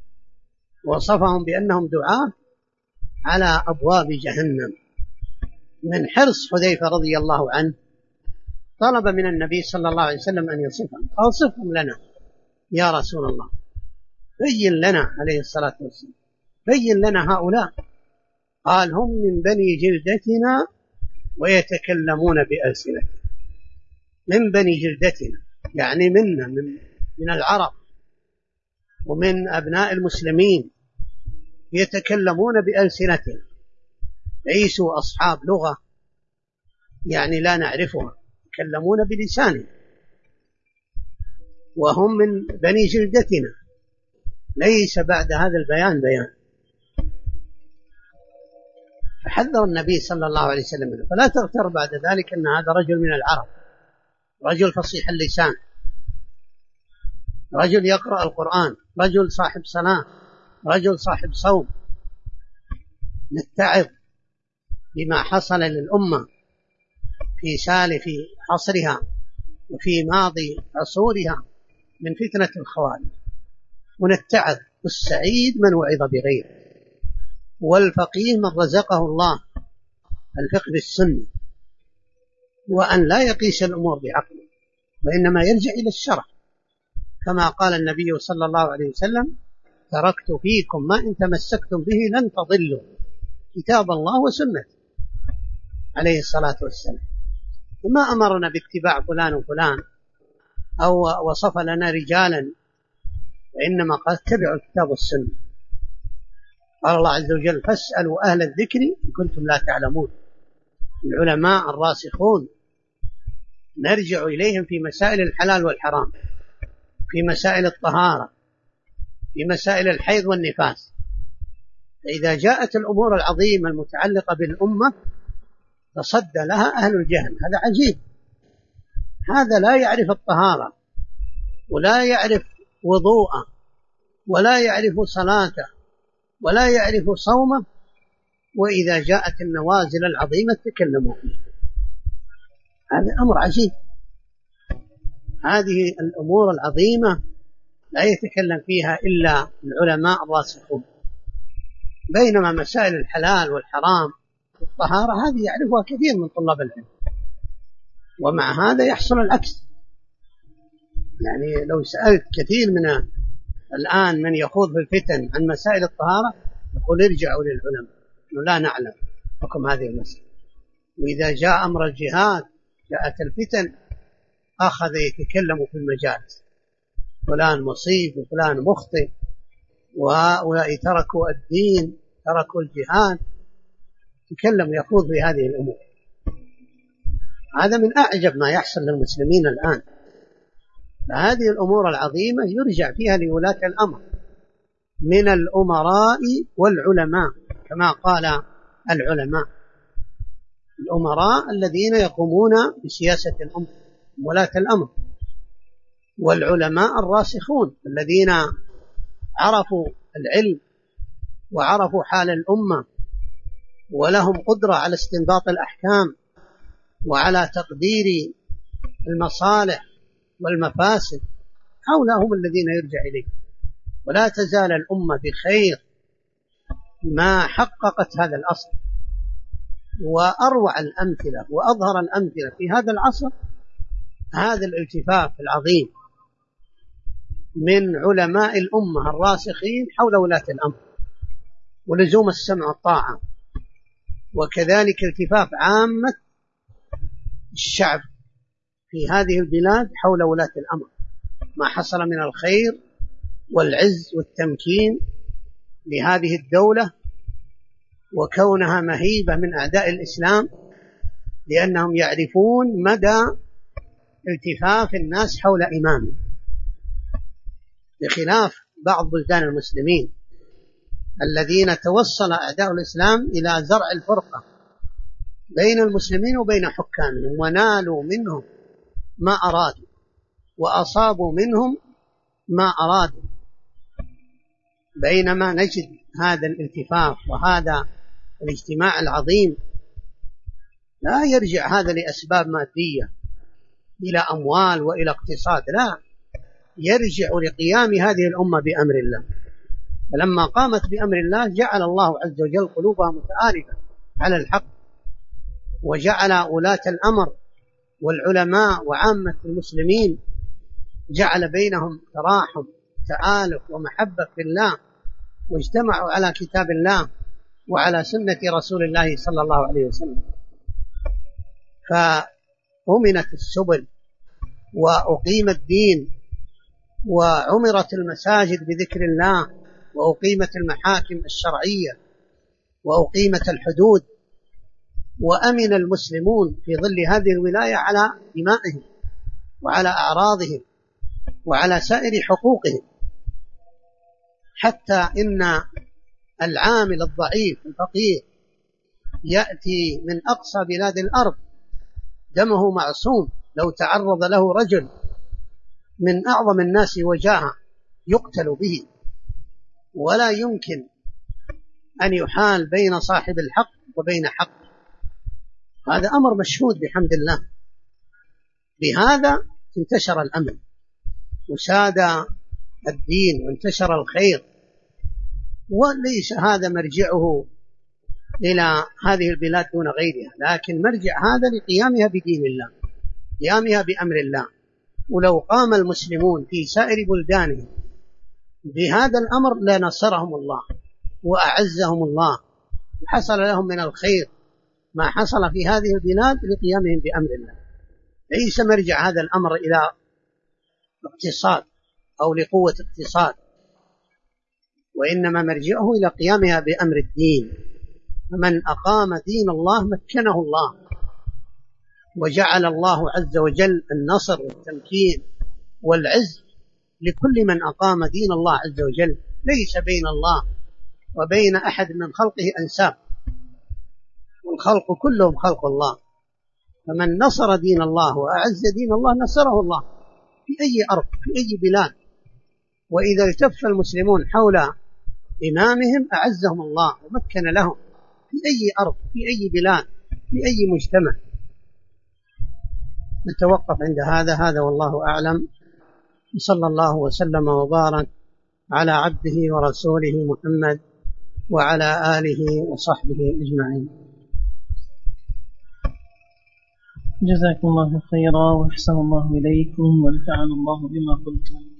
وصفهم بأنهم دعاء على أبواب جهنم. من حرص حذيفة رضي الله عنه طلب من النبي صلى الله عليه وسلم أن يصفهم، قال: صفهم لنا يا رسول الله، بين لنا عليه الصلاة والسلام، بين لنا هؤلاء. قال: هم من بني جلدتنا ويتكلمون بألسنتنا. من بني جلدتنا يعني منا، من العرب ومن أبناء المسلمين، يتكلمون بألسنتنا، ليسوا أصحاب لغة يعني لا نعرفها، يتكلمون بلسانهم، وهم من بني جلدتنا، ليس بعد هذا البيان بيان. فحذر النبي صلى الله عليه وسلم منه. فلا تغتر بعد ذلك أن هذا رجل من العرب، رجل فصيح اللسان، رجل يقرأ القرآن، رجل صاحب صلاة، رجل صاحب صوم. نتعظ بما حصل للأمة في سالف عصرها وفي ماضي عصورها من فتنة الخوارج، ونتعظ. السعيد من وعظ بغيره، والفقيه من رزقه الله الفقه بالسنة، وأن لا يقيس الأمور بعقله، وإنما يرجع إلى الشرع، كما قال النبي صلى الله عليه وسلم: تركت فيكم ما إن تمسكتم به لن تضلوا، كتاب الله وسنة، عليه الصلاة والسلام. وما أمرنا باتباع فلان وفلان أو وصف لنا رجالا، وإنما قال: اتبعوا الكتاب والسنة. قال الله عز وجل: فاسألوا أهل الذكر إن كنتم لا تعلمون. العلماء الراسخون نرجع إليهم في مسائل الحلال والحرام، في مسائل الطهارة، في مسائل الحيض والنفاس. فإذا جاءت الأمور العظيمة المتعلقة بالأمة تصدى لها أهل الجهل. هذا عجيب، هذا لا يعرف الطهارة ولا يعرف وضوءه ولا يعرف صلاته ولا يعرف صومه، وإذا جاءت النوازل العظيمة تكلموا فيها. هذا أمر عجيب. هذه الأمور العظيمة لا يتكلم فيها إلا العلماء الراسخون، بينما مسائل الحلال والحرام والطهارة هذه يعرفها كثير من طلاب العلم، ومع هذا يحصل العكس. يعني لو سألت كثير من الآن من يخوض في الفتن عن مسائل الطهارة يقول ارجعوا للعلماء، إنه لا نعلم حكم هذه المسألة. وإذا جاء أمر الجهاد جاءت الفتن أخذ يتكلم في المجالس، فلان مصيب وفلان مخطئ، وهؤلاء تركوا الدين تركوا الجهاد، يتكلم يخوض في هذه الأمور. هذا من أعجب ما يحصل للمسلمين الآن. فهذه الأمور العظيمة يرجع فيها لولاة الأمر من الأمراء والعلماء، كما قال العلماء الأمراء الذين يقومون بسياسة الأمة ولاة الأمر، والعلماء الراسخون الذين عرفوا العلم وعرفوا حال الأمة ولهم قدرة على استنباط الأحكام وعلى تقدير المصالح والمفاسد، هؤلاء هم الذين يرجع إليه. ولا تزال الأمة بخير ما حققت هذا الأصل. وأروع الأمثلة وأظهر الأمثلة في هذا العصر هذا الالتفاف العظيم من علماء الأمة الراسخين حول ولاة الأمر ولزوم السمع والطاعة، وكذلك التفاف عامة الشعب في هذه البلاد حول ولاة الأمر، ما حصل من الخير والعز والتمكين لهذه الدولة، وكونها مهيبة من أعداء الإسلام لأنهم يعرفون مدى التفاف الناس حول إمامه، بخلاف بعض بلدان المسلمين الذين توصل أعداء الإسلام إلى زرع الفرقة بين المسلمين وبين حكامهم، ونالوا منهم ما أرادوا وأصابوا منهم ما أرادوا. بينما نجد هذا الالتفاف وهذا الاجتماع العظيم لا يرجع هذا لأسباب مادية إلى أموال وإلى اقتصاد، لا، يرجع لقيام هذه الأمة بأمر الله. فلما قامت بأمر الله جعل الله عز وجل قلوبها متآلفة على الحق، وجعل ولاة الأمر والعلماء وعامة المسلمين جعل بينهم تراحم تآلف ومحبة في الله، واجتمعوا على كتاب الله وعلى سنة رسول الله صلى الله عليه وسلم. فأمنت السبل وأقيم الدين وعمرت المساجد بذكر الله وأقيمت المحاكم الشرعية وأقيمت الحدود، وأمن المسلمون في ظل هذه الولاية على دمائهم وعلى أعراضهم وعلى سائر حقوقهم، حتى إن العامل الضعيف الفقير يأتي من أقصى بلاد الأرض دمه معصوم، لو تعرض له رجل من أعظم الناس وجاهة يقتل به، ولا يمكن أن يحال بين صاحب الحق وبين حق. هذا أمر مشهود بحمد الله. بهذا انتشر الأمن وساد الدين وانتشر الخير، وليس هذا مرجعه إلى هذه البلاد دون غيرها، لكن مرجع هذا لقيامها بدين الله، قيامها بأمر الله. ولو قام المسلمون في سائر بلدانهم بهذا الأمر لنصرهم الله وأعزهم الله، وحصل لهم من الخير ما حصل في هذه البلاد لقيامهم بأمر الله. ليس مرجع هذا الأمر إلى اقتصاد أو لقوة اقتصاد، وإنما مرجعه إلى قيامها بأمر الدين. فمن أقام دين الله مكنه الله، وجعل الله عز وجل النصر والتمكين والعز لكل من أقام دين الله عز وجل. ليس بين الله وبين أحد من خلقه أنساب، والخلق كلهم خلق الله. فمن نصر دين الله وأعز دين الله نصره الله في أي أرض في أي بلاد. وإذا التف المسلمون حول إمامهم أعزهم الله ومكن لهم في أي أرض في أي بلاد في أي مجتمع. نتوقف عند هذا والله أعلم، صلى الله وسلم وبارك على عبده ورسوله محمد وعلى آله وصحبه أجمعين. جزاكم الله خيرا وأحسن الله إليكم ونفعنا الله بما قلتم.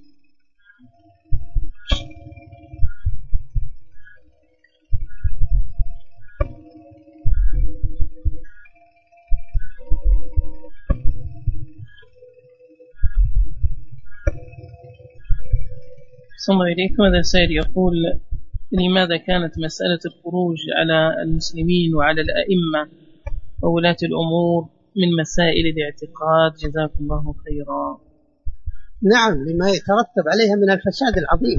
صلى الله إليكم. هذا سائل يقول: لماذا كانت مسألة الخروج على المسلمين وعلى الأئمة وولاة الأمور من مسائل الاعتقاد؟ جزاكم الله خيرا. نعم، لما يترتب عليها من الفساد العظيم،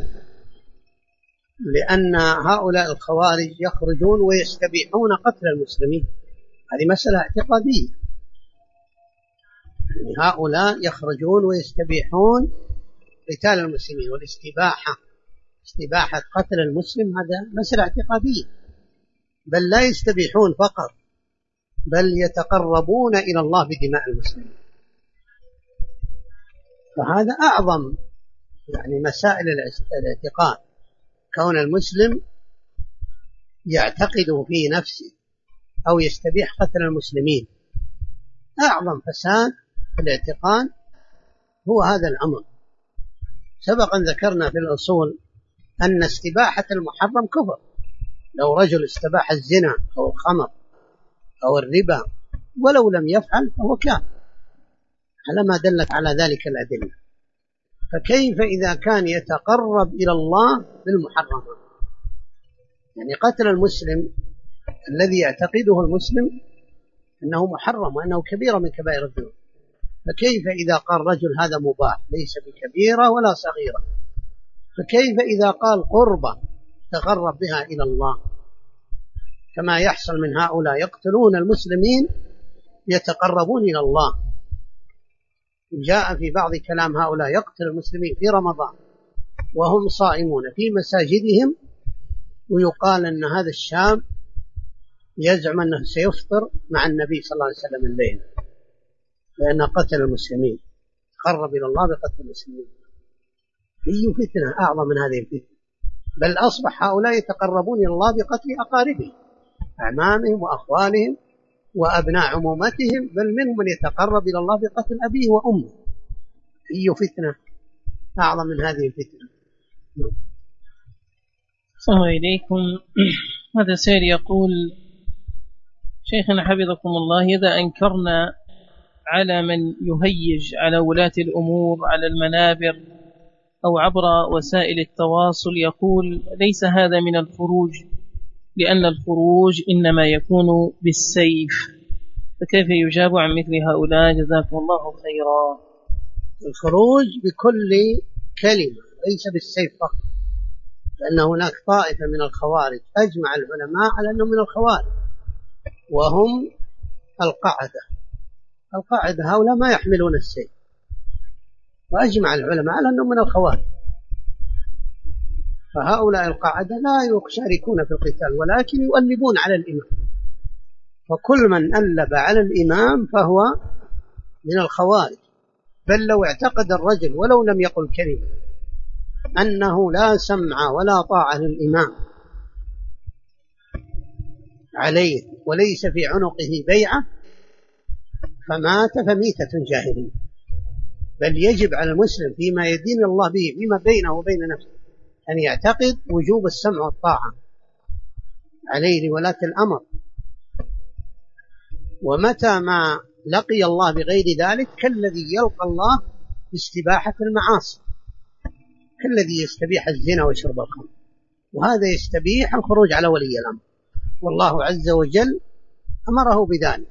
لأن هؤلاء الخوارج يخرجون ويستبيحون قتل المسلمين. هذه مسألة اعتقادية، يعني هؤلاء يخرجون ويستبيحون قتال المسلمين، استباحة قتل المسلم هذا مسألة اعتقادية، بل لا يستبيحون فقط بل يتقربون إلى الله بدماء المسلمين. فهذا أعظم يعني مسائل الاعتقاد، كون المسلم يعتقد في نفسه أو يستبيح قتل المسلمين. أعظم فساد في الاعتقاد هو هذا الأمر. سبقا ذكرنا في الأصول أن استباحة المحرم كفر. لو رجل استباح الزنا أو الخمر أو الربا ولو لم يفعل فهو كافر، على ما دلت على ذلك الأدلة. فكيف إذا كان يتقرب إلى الله بالمحرمات؟ يعني قتل المسلم الذي يعتقده المسلم أنه محرم وأنه كبيرة من كبائر الذنوب، فكيف إذا قال رجل هذا مباح ليس بكبيرة ولا صغيرة؟ فكيف إذا قال قربة تقرب بها إلى الله، كما يحصل من هؤلاء يقتلون المسلمين يتقربون إلى الله. جاء في بعض كلام هؤلاء يقتل المسلمين في رمضان وهم صائمون في مساجدهم، ويقال أن هذا الشاب يزعم أنه سيفطر مع النبي صلى الله عليه وسلم الليل لأن قتل المسلمين، تقرب إلى الله بقتل المسلمين. أي فتنة أعظم من هذه الفتنة؟ بل أصبح هؤلاء يتقربون إلى الله بقتل أقاربهم، أعمامهم وأخوالهم وأبناء عمومتهم، بل منهم من يتقرب إلى الله بقتل أبيه وأمه. أي فتنة أعظم من هذه الفتنة؟ صلى الله إليكم. هذا سائل يقول: شيخنا حفظكم الله، إذا أنكرنا على من يهيج على ولاة الأمور على المنابر أو عبر وسائل التواصل، يقول: ليس هذا من الخروج، لأن الخروج إنما يكون بالسيف، فكيف يجاب عن مثل هؤلاء؟ جزاكم الله خيرا. الخروج بكل كلمة ليس بالسيف فقط، لأن هناك طائفة من الخوارج أجمع العلماء على أنهم من الخوارج، وهم القاعدة هؤلاء ما يحملون السيف، وأجمع العلماء على أنهم من الخوارج. فهؤلاء القاعدة لا يشاركون في القتال ولكن يؤلبون على الإمام، فكل من ألب على الإمام فهو من الخوارج. بل لو اعتقد الرجل ولو لم يقل كلمة أنه لا سمع ولا طاعة للإمام عليه وليس في عنقه بيعة فمات فميتة جاهلية. بل يجب على المسلم فيما يدين الله به فيما بينه وبين نفسه أن يعتقد وجوب السمع والطاعة عليه لولاة الأمر، ومتى ما لقي الله بغير ذلك كالذي يلقى الله باستباحة المعاصي، كالذي يستبيح الزنا وشرب الخمر، وهذا يستبيح الخروج على ولي الأمر، والله عز وجل أمره بذلك.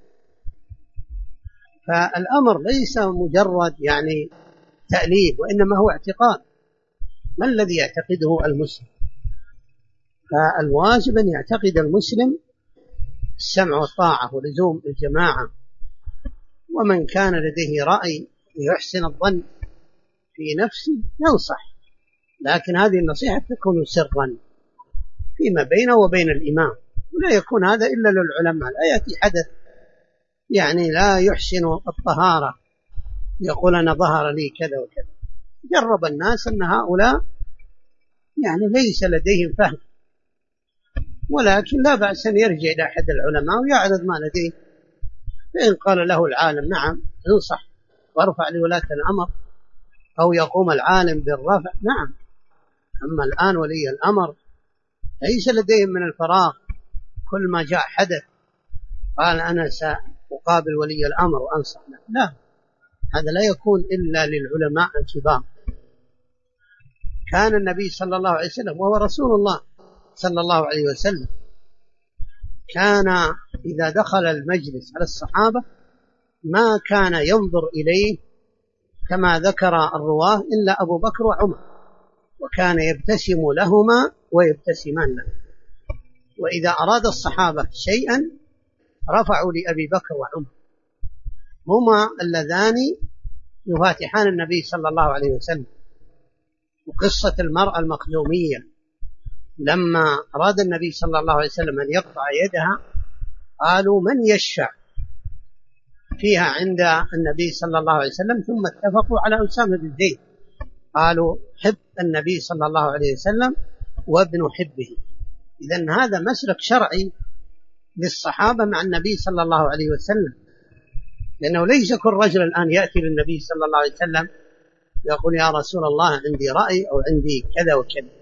فالأمر ليس مجرد يعني تأليف، وإنما هو اعتقاد. ما الذي يعتقده المسلم؟ فالواجب أن يعتقد المسلم السمع والطاعة ولزوم الجماعة، ومن كان لديه رأي يحسن الظن في نفسه ينصح، لكن هذه النصيحة تكون سرا فيما بينه وبين الإمام، ولا يكون هذا إلا للعلماء. لا يأتي حدث يعني لا يحسن الطهارة يقول أنا ظهر لي كذا وكذا، جرب الناس أن هؤلاء يعني ليس لديهم فهم، ولكن لا بأس أن يرجع إلى أحد العلماء ويعرض ما لديه. فإن قال له العالم نعم انصح وارفع لولاة الأمر، أو يقوم العالم بالرفع، نعم. أما الآن ولي الأمر ليس لديهم من الفراغ، كل ما جاء حدث قال أنا سأقابل ولي الأمر وأنصح له، لا، هذا لا يكون إلا للعلماء الكبار. كان النبي صلى الله عليه وسلم وهو رسول الله صلى الله عليه وسلم كان إذا دخل المجلس على الصحابة ما كان ينظر إليه كما ذكر الرواه إلا أبو بكر وعمر، وكان يبتسم لهما ويبتسمان له. وإذا أراد الصحابة شيئا رفعوا لأبي بكر وعمر، هما اللذان يفاتحان النبي صلى الله عليه وسلم. وقصة المرأة المخزومية لما أراد النبي صلى الله عليه وسلم أن يقطع يدها قالوا من يشفع فيها عند النبي صلى الله عليه وسلم، ثم اتفقوا على أسامة بن زيد، قالوا حب النبي صلى الله عليه وسلم وابن حبه. إذن هذا مسلك شرعي للصحابة مع النبي صلى الله عليه وسلم، لأنه ليس كل رجل الآن يأتي للنبي صلى الله عليه وسلم يقول يا رسول الله عندي رأي أو عندي كذا وكذا،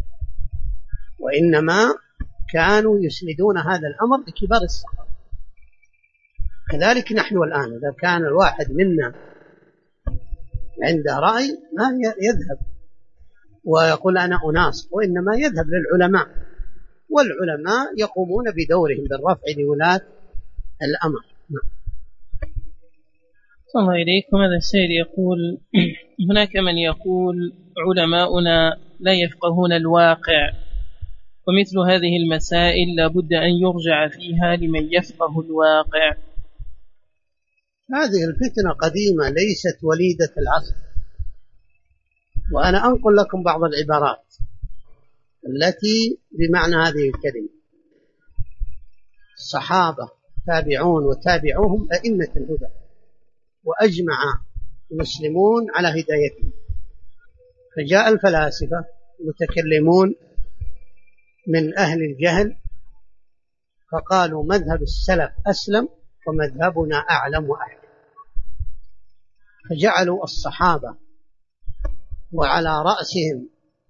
وإنما كانوا يسندون هذا الأمر لكبار الصحابة. كذلك نحن الآن إذا كان الواحد منا عنده رأي ما يذهب ويقول أنا أناصح، وإنما يذهب للعلماء، والعلماء يقومون بدورهم بالرفع لولاة الأمر. صلى الله إليكم. هذا السائل يقول هناك من يقول علماؤنا لا يفقهون الواقع، ومثل هذه المسائل لا بد أن يرجع فيها لمن يفقه الواقع. هذه الفتنة قديمة ليست وليدة العصر، وأنا أنقل لكم بعض العبارات التي بمعنى هذه الكلمة. الصحابة تابعون وتابعوهم أئمة الهدى، وأجمع المسلمون على هدايتهم، فجاء الفلاسفة المتكلمون من أهل الجهل فقالوا مذهب السلف أسلم ومذهبنا أعلم وأحكم، فجعلوا الصحابة وعلى رأسهم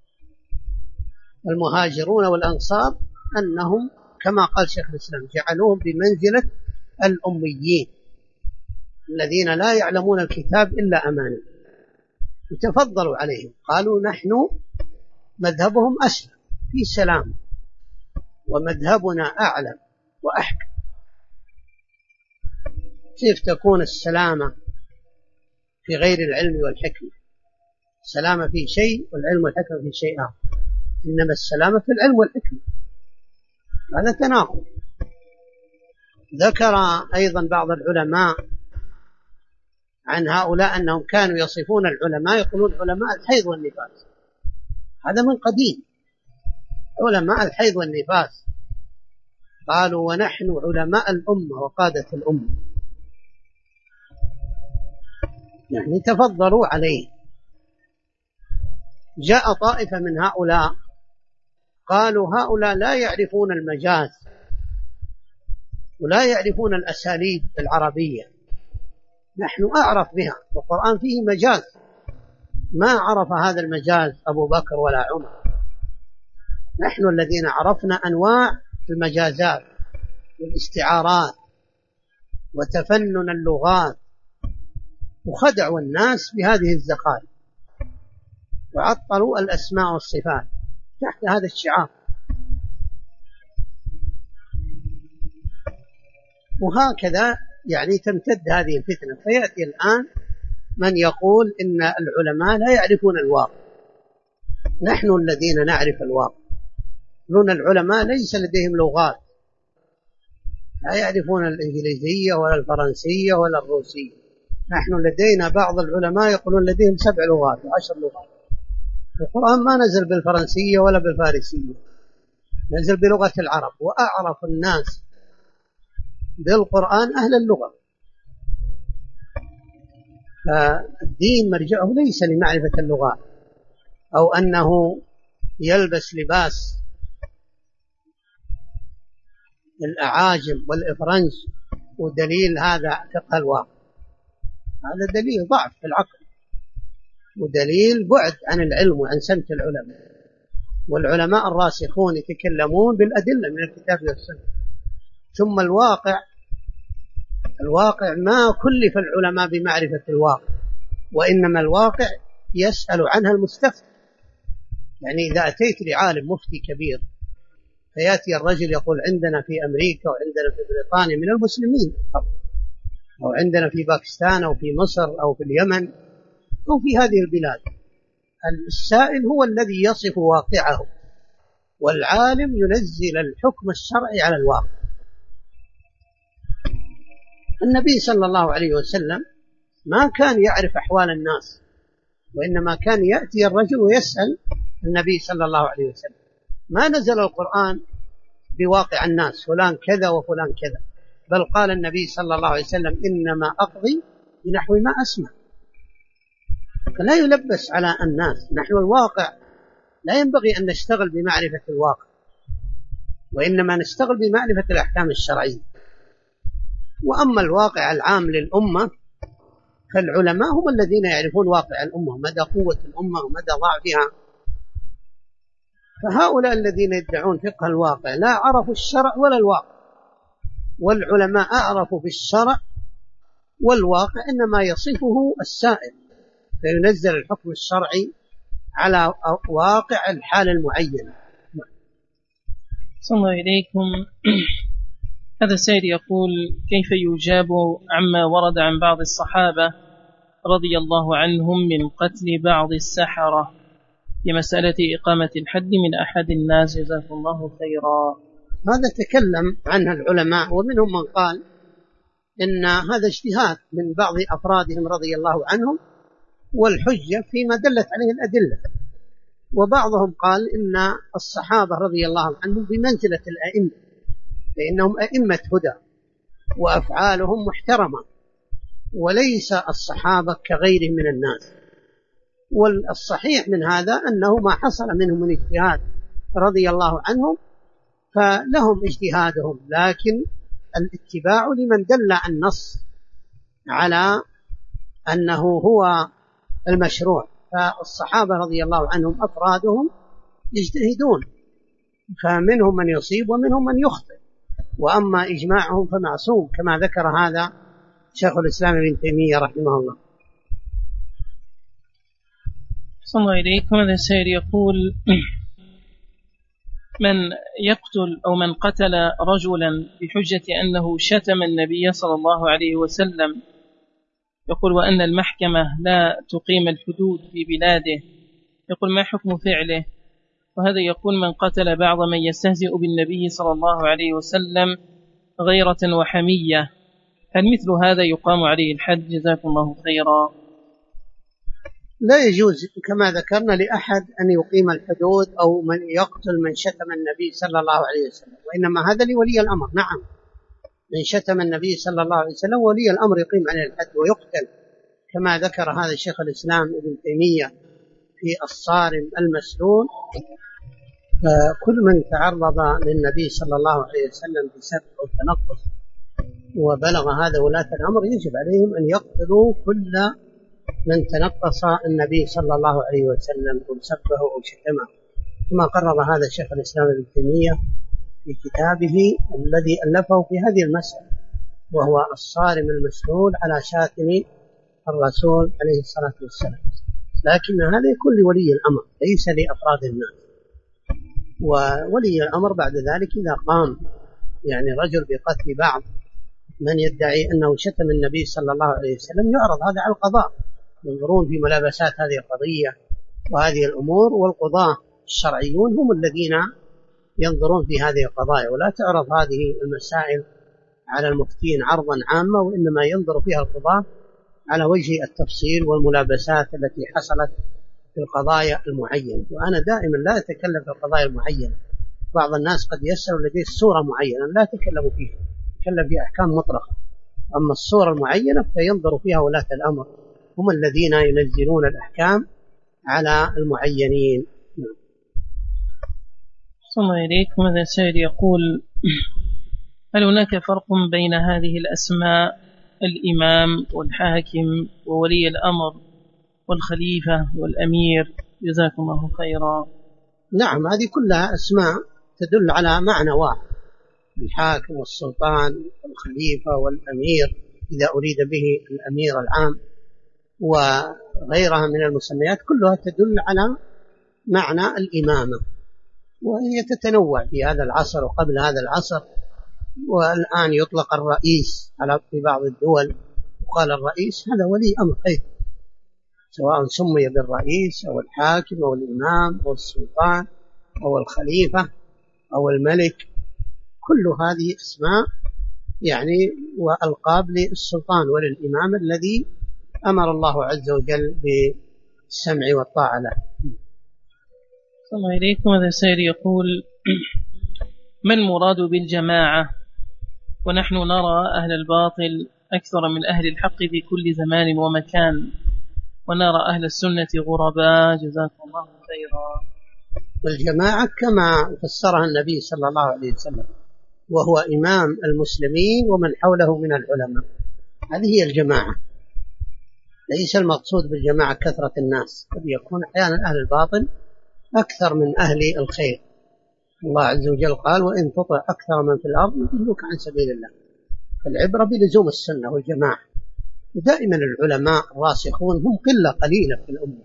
المهاجرون والأنصار أنهم كما قال شيخ الإسلام جعلوهم بمنزلة الأميين الذين لا يعلمون الكتاب إلا أماني، وتفضلوا عليهم، قالوا نحن مذهبهم أسلم في سلام ومذهبنا أعلم وأحكم. كيف تكون السلامة في غير العلم والحكمة؟ السلامة في شيء والعلم والحكمة في شيء آخر، إنما السلامة في العلم والحكمة، هذا تناقض. ذكر أيضا بعض العلماء عن هؤلاء أنهم كانوا يصفون العلماء يقولون علماء الحيض والنفاس، هذا من قديم، علماء الحيض والنفاس، قالوا ونحن علماء الأمة وقادة الأمة، يعني تفضلوا عليه. جاء طائفة من هؤلاء قالوا هؤلاء لا يعرفون المجاز ولا يعرفون الأساليب العربية، نحن أعرف بها، والقرآن فيه مجاز، ما عرف هذا المجاز أبو بكر ولا عمر، نحن الذين عرفنا أنواع المجازات والاستعارات وتفنن اللغات، وخدعوا الناس بهذه الزخارف وعطلوا الأسماء والصفات تحت هذا الشعار. وهكذا يعني تمتد هذه الفتنة، فيأتي الآن من يقول إن العلماء لا يعرفون الواقع، نحن الذين نعرف الواقع، لأن العلماء ليس لديهم لغات، لا يعرفون الإنجليزية ولا الفرنسية ولا الروسية، نحن لدينا بعض العلماء يقولون لديهم 7 لغات و10 لغات، القرآن ما نزل بالفرنسية ولا بالفارسية، نزل بلغة العرب، وأعرف الناس بالقرآن أهل اللغة. فالدين مرجعه ليس لمعرفة اللغات أو أنه يلبس لباس الأعاجم والإفرنج، ودليل هذا فقه الواقع. هذا دليل ضعف في العقل ودليل بعد عن العلم وعن سمت العلماء. والعلماء الراسخون يتكلمون بالأدلة من الكتاب والسنة. ثم الواقع ما كلف العلماء بمعرفة الواقع، وإنما الواقع يسأل عنها المستفتي. يعني إذا أتيت لعالم مفتي كبير فيأتي الرجل يقول عندنا في أمريكا وعندنا في بريطانيا من المسلمين، أو عندنا في باكستان أو في مصر أو في اليمن أو في هذه البلاد، السائل هو الذي يصف واقعه، والعالم ينزل الحكم الشرعي على الواقع. النبي صلى الله عليه وسلم ما كان يعرف أحوال الناس، وإنما كان يأتي الرجل ويسأل النبي صلى الله عليه وسلم. ما نزل القرآن بواقع الناس فلان كذا وفلان كذا، بل قال النبي صلى الله عليه وسلم إنما أقضي بنحو ما أسمع. فلا يلبس على الناس. نحن الواقع لا ينبغي أن نشتغل بمعرفة الواقع، وإنما نشتغل بمعرفة الأحكام الشرعية. وأما الواقع العام للأمة فالعلماء هم الذين يعرفون واقع الأمة، مدى قوة الأمة ومدى ضعفها. فهؤلاء الذين يدعون فقه الواقع لا عرفوا الشرع ولا الواقع، والعلماء أعرفوا بالشرع والواقع إنما يصفه السائل، فينزل الحكم الشرعي على واقع الحال المعينة. صلى الله إليكم. هذا السائل يقول: كيف يجاب عما ورد عن بعض الصحابة رضي الله عنهم من قتل بعض السحرة في مسألة إقامة الحد من أحد الناس؟ جزاكم الله خيرا. هذا تكلم عنه العلماء، ومنهم من قال إن هذا اجتهاد من بعض أفرادهم رضي الله عنهم، والحجة فيما دلت عليه الأدلة. وبعضهم قال إن الصحابة رضي الله عنهم بمنزلة الأئمة، فإنهم أئمة هدى وأفعالهم محترمة، وليس الصحابة كغيرهم من الناس. والصحيح من هذا أنه ما حصل منهم من اجتهاد رضي الله عنهم فلهم اجتهادهم، لكن الاتباع لمن دل النص على أنه هو المشروع. فالصحابة رضي الله عنهم أفرادهم يجتهدون، فمنهم من يصيب ومنهم من يخطئ، وأما إجماعهم فمعصوم كما ذكر هذا شيخ الإسلام ابن تيمية رحمه الله. صلى الله إليكم. هذا السائل يقول: من يقتل أو من قتل رجلا بحجة أنه شتم النبي صلى الله عليه وسلم، يقول وأن المحكمة لا تقيم الحدود في بلاده، يقول ما حكم فعله؟ وهذا يقول من قتل بعض من يستهزئ بالنبي صلى الله عليه وسلم غيرة وحمية، هل مثل هذا يقام عليه الحد؟ جزاكم الله خيرا. لا يجوز كما ذكرنا لأحد أن يقيم الحدود أو من يقتل من شتم النبي صلى الله عليه وسلم، وإنما هذا لولي الأمر. نعم، من شتم النبي صلى الله عليه وسلم ولي الأمر يقيم عليه الحد ويقتل، كما ذكر هذا الشيخ الإسلام ابن تيمية في الصارم المسلول. فكل من تعرض للنبي صلى الله عليه وسلم بسب أو تنقص وبلغ هذا ولاة الأمر يجب عليهم أن يقتلوا كل من تنقص النبي صلى الله عليه وسلم أو سبه أو شتمه، كما قرر هذا الشيخ الإسلام ابن تيمية في كتابه الذي ألفه في هذه المسألة، وهو الصارم المسلول على شاتم الرسول عليه الصلاة والسلام. لكن هذا يكون لولي الأمر ليس لأفراد الناس. وولي الأمر بعد ذلك إذا قام يعني رجل بقتل بعض من يدعي أنه شتم النبي صلى الله عليه وسلم يعرض هذا على القضاء، ينظرون في ملابسات هذه القضية وهذه الأمور، والقضاة الشرعيون هم الذين ينظرون في هذه القضايا، ولا تعرض هذه المسائل على المفتين عرضا عاما، وإنما ينظر فيها القضاة على وجه التفصيل والملابسات التي حصلت في القضايا المعينة. وأنا دائما لا أتكلم في القضايا المعينة، بعض الناس قد يسأل لديه صورة معينة لا أتكلم فيها، أتكلم في أحكام مطلقة. أما الصورة المعينة فينظر فيها ولاة الأمر هم الذين ينزلون الأحكام على المعينين. صلى الله عليكم. هذا سائل يقول: هل هناك فرق بين هذه الأسماء الإمام والحاكم وولي الأمر والخليفة والأمير؟ جزاكم الله خيرا. نعم، هذه كلها أسماء تدل على معنى واحد: الحاكم والسلطان والخليفة والأمير، إذا أريد به الأمير العام، وغيرها من المسميات كلها تدل على معنى الإمامة، وهي تتنوع في هذا العصر وقبل هذا العصر. والآن يطلق الرئيس في بعض الدول، وقال الرئيس هذا ولي أمر أيضا، سواء سمي بالرئيس أو الحاكم أو الإمام أو السلطان أو الخليفة أو الملك، كل هذه أسماء يعني وألقاب للسلطان وللإمام الذي أمر الله عز وجل بالسمع والطاعة له. صلى الله عليكم. هذا سائل يقول: ما المراد بالجماعة؟ ونحن نرى أهل الباطل أكثر من أهل الحق في كل زمان ومكان، ونرى أهل السنة غرباء، جزاكم الله خيرا. والجماعة كما فسرها النبي صلى الله عليه وسلم، وهو إمام المسلمين ومن حوله من العلماء، هذه هي الجماعة. ليس المقصود بالجماعة كثرة الناس، قد يكون أحيانا أهل الباطل أكثر من أهل الخير. الله عز وجل قال: وإن تطع أكثر من في الأرض يضلوك عن سبيل الله. فالعبرة بلزوم السنة والجماعة. ودائما العلماء الراسخون هم قلة قليلة في الأمة،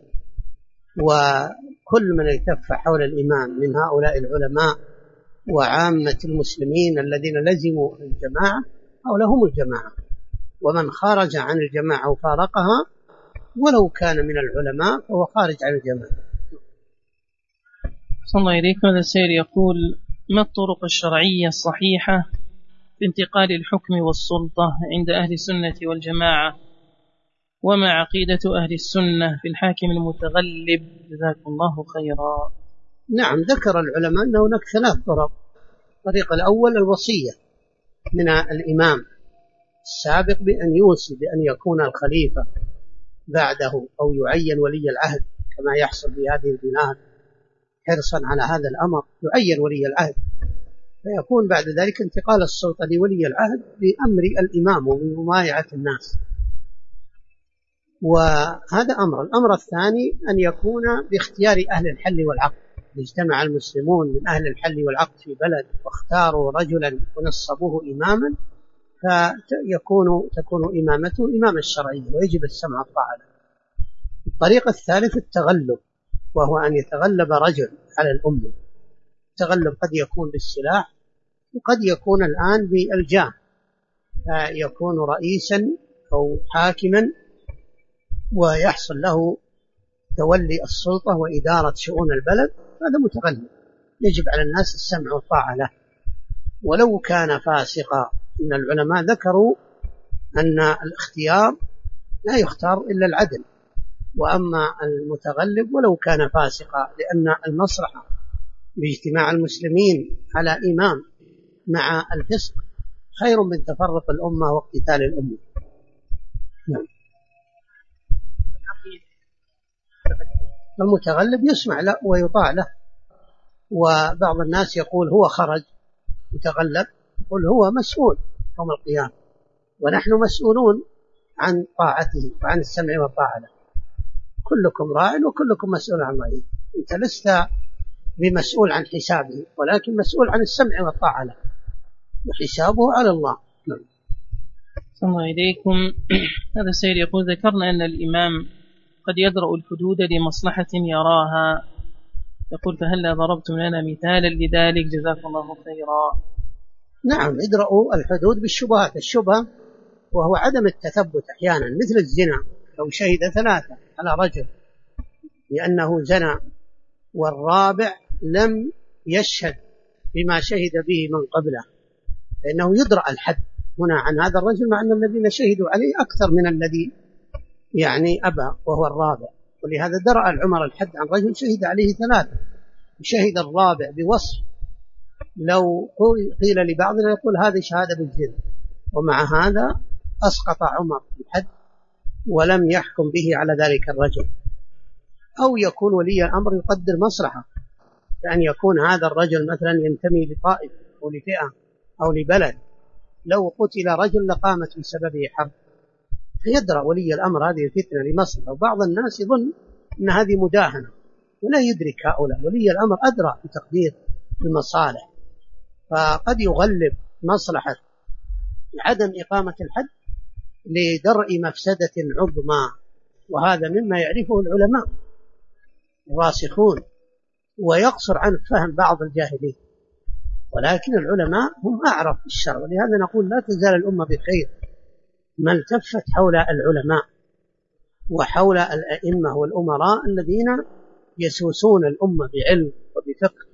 وكل من التف حول الإمام من هؤلاء العلماء وعامة المسلمين الذين لزموا الجماعة حولهم الجماعة، ومن خرج عن الجماعة وفارقها ولو كان من العلماء فهو خارج عن الجماعة. صلى الله عليكم. هذا السائل يقول: ما الطرق الشرعية الصحيحة في انتقال الحكم والسلطة عند أهل السنة والجماعة؟ وما عقيدة أهل السنة في الحاكم المتغلب؟ جزاكم الله خيرا. نعم، ذكر العلماء أن هناك 3 طرق. الطريق الأول الوصية من الإمام السابق بأن يوصي بأن يكون الخليفة بعده أو يعين ولي العهد، كما يحصل في هذه البلاد حرصا على هذا الأمر، يعين ولي العهد، فيكون بعد ذلك انتقال السلطة لولي العهد بأمر الإمام وبممايعة الناس. وهذا أمر. الأمر الثاني أن يكون باختيار أهل الحل والعقد، اجتمع المسلمون من أهل الحل والعقد في بلد واختاروا رجلا ونصبوه إماما، تكون إمامته إمام الشرعي ويجب السمع والطاعة. الطريق الثالث التغلب، وهو أن يتغلب رجل على الأمة. التغلب قد يكون بالسلاح وقد يكون الآن بالجاه، فيكون رئيسا أو حاكما ويحصل له تولي السلطة وإدارة شؤون البلد، هذا متغلب يجب على الناس السمع والطاعة له ولو كان فاسقا. إن العلماء ذكروا أن الاختيار لا يختار إلا العدل، وأما المتغلب ولو كان فاسقا، لأن المصلحة باجتماع المسلمين على إمام مع الفسق خير من تفرق الأمة واقتتال الأمة. نعم. المتغلب يسمع له ويطاع له، وبعض الناس يقول هو خرج متغلب، يقول هو مسؤول يوم القيامة، ونحن مسؤولون عن طاعته وعن السمع والطاعة له. كلكم راع وكلكم مسؤول عن رعيه، أنت لست بمسؤول عن حسابه، ولكن مسؤول عن السمع والطاعة له، وحسابه على الله. صلى الله عليكم. هذا السيد يقول: ذكرنا أن الإمام قد يدرأ الحدود لمصلحة يراها، يقول: فهل ضربتم لنا مثالا لذلك؟ جزاكم الله خيرا. نعم، يدرأوا الحدود بالشبهات. الشبهة وهو عدم التثبت أحيانا، مثل الزنا، لو شهد 3 على رجل لأنه زنى والرابع لم يشهد بما شهد به من قبله، فإنه يدرأ الحد هنا عن هذا الرجل، مع أن الذين شهدوا عليه أكثر من الذي أبى وهو الرابع. ولهذا درأ العمر الحد عن رجل شهد عليه 3، وشهد الرابع بوصف لو قيل لبعضنا يقول هذه شهادة بالزنا، ومع هذا أسقط عمر الحد ولم يحكم به على ذلك الرجل، أو يكون ولي الأمر يقدر مصلحة، يعني يكون هذا الرجل مثلا ينتمي لطائفة أو لفئة أو لبلد، لو قتل رجل لقامت بسببه حرب، فيدرأ ولي الأمر هذه الفتنة لمصلحة. وبعض الناس يظن أن هذه مداهنة ولا يدرك هؤلاء، ولي الأمر أدرى بتقدير المصالح، فقد يغلب مصلحة عدم إقامة الحد لدرء مفسدة عظمى، وهذا مما يعرفه العلماء الراسخون ويقصر عن فهم بعض الجاهلين، ولكن العلماء هم أعرف بالشرع، ولهذا نقول لا تزال الأمة بخير ما التفت حول العلماء وحول الأئمة والأمراء الذين يسوسون الأمة بعلم وبفقه.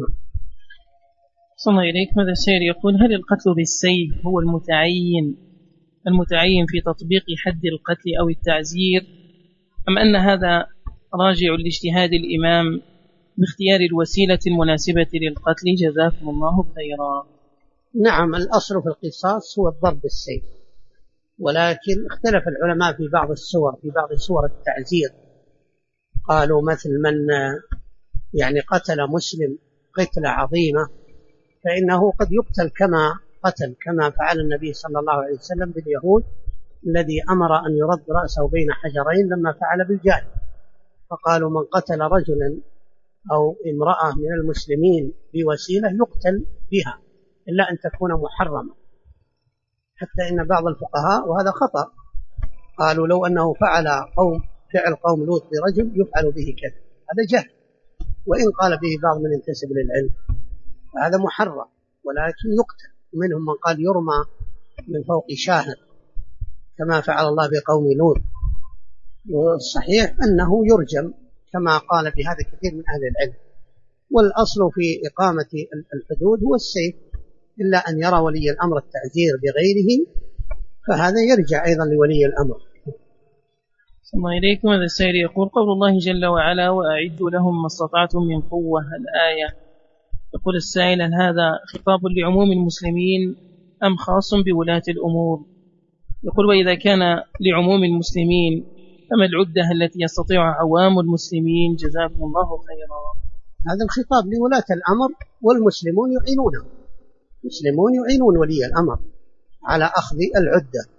صلى إليك. ماذا السائل يقول: هل القتل بالسيف هو المتعين في تطبيق حد القتل أو التعزير، أم أن هذا راجع لاجتهاد الإمام باختيار الوسيلة المناسبة للقتل؟ جزاكم الله خيرا. نعم، الأصل في القصاص هو الضرب بالسيف، ولكن اختلف العلماء في بعض سور التعزير. قالوا مثل من يعني قتل مسلم قتلة عظيمة فإنه قد يقتل كما فعل النبي صلى الله عليه وسلم باليهود الذي أمر أن يرد رأسه بين حجرين لما فعل بالجارية. فقالوا من قتل رجلا أو امرأة من المسلمين بوسيلة يقتل بها إلا أن تكون محرمة، حتى إن بعض الفقهاء وهذا خطأ قالوا لو أنه فعل قوم لوط برجل يفعل به كذا، هذا جهل، وإن قال به بعض من ينتسب للعلم هذا محرم ولكن يقتل. منهم من قال يرمى من فوق شاهق كما فعل الله بقوم لوط، والصحيح أنه يرجم كما قال بهذا كثير من أهل العلم. والأصل في إقامة الحدود هو السيف، إلا أن يرى ولي الأمر التعزير بغيره فهذا يرجع أيضا لولي الأمر. صلى الله إليكم. هذا السائل يقول: قول الله جل وعلا: وأعدوا لهم ما استطعتم من قوة، الآية. يقول السائل: هل هذا خطاب لعموم المسلمين أم خاص بولاة الأمور؟ يقول: وإذا كان لعموم المسلمين فما العدة التي يستطيعها عوام المسلمين؟ جزاكم الله خيرا. هذا الخطاب لولاة الأمر، والمسلمون يعينون ولي الأمر على أخذ العدة.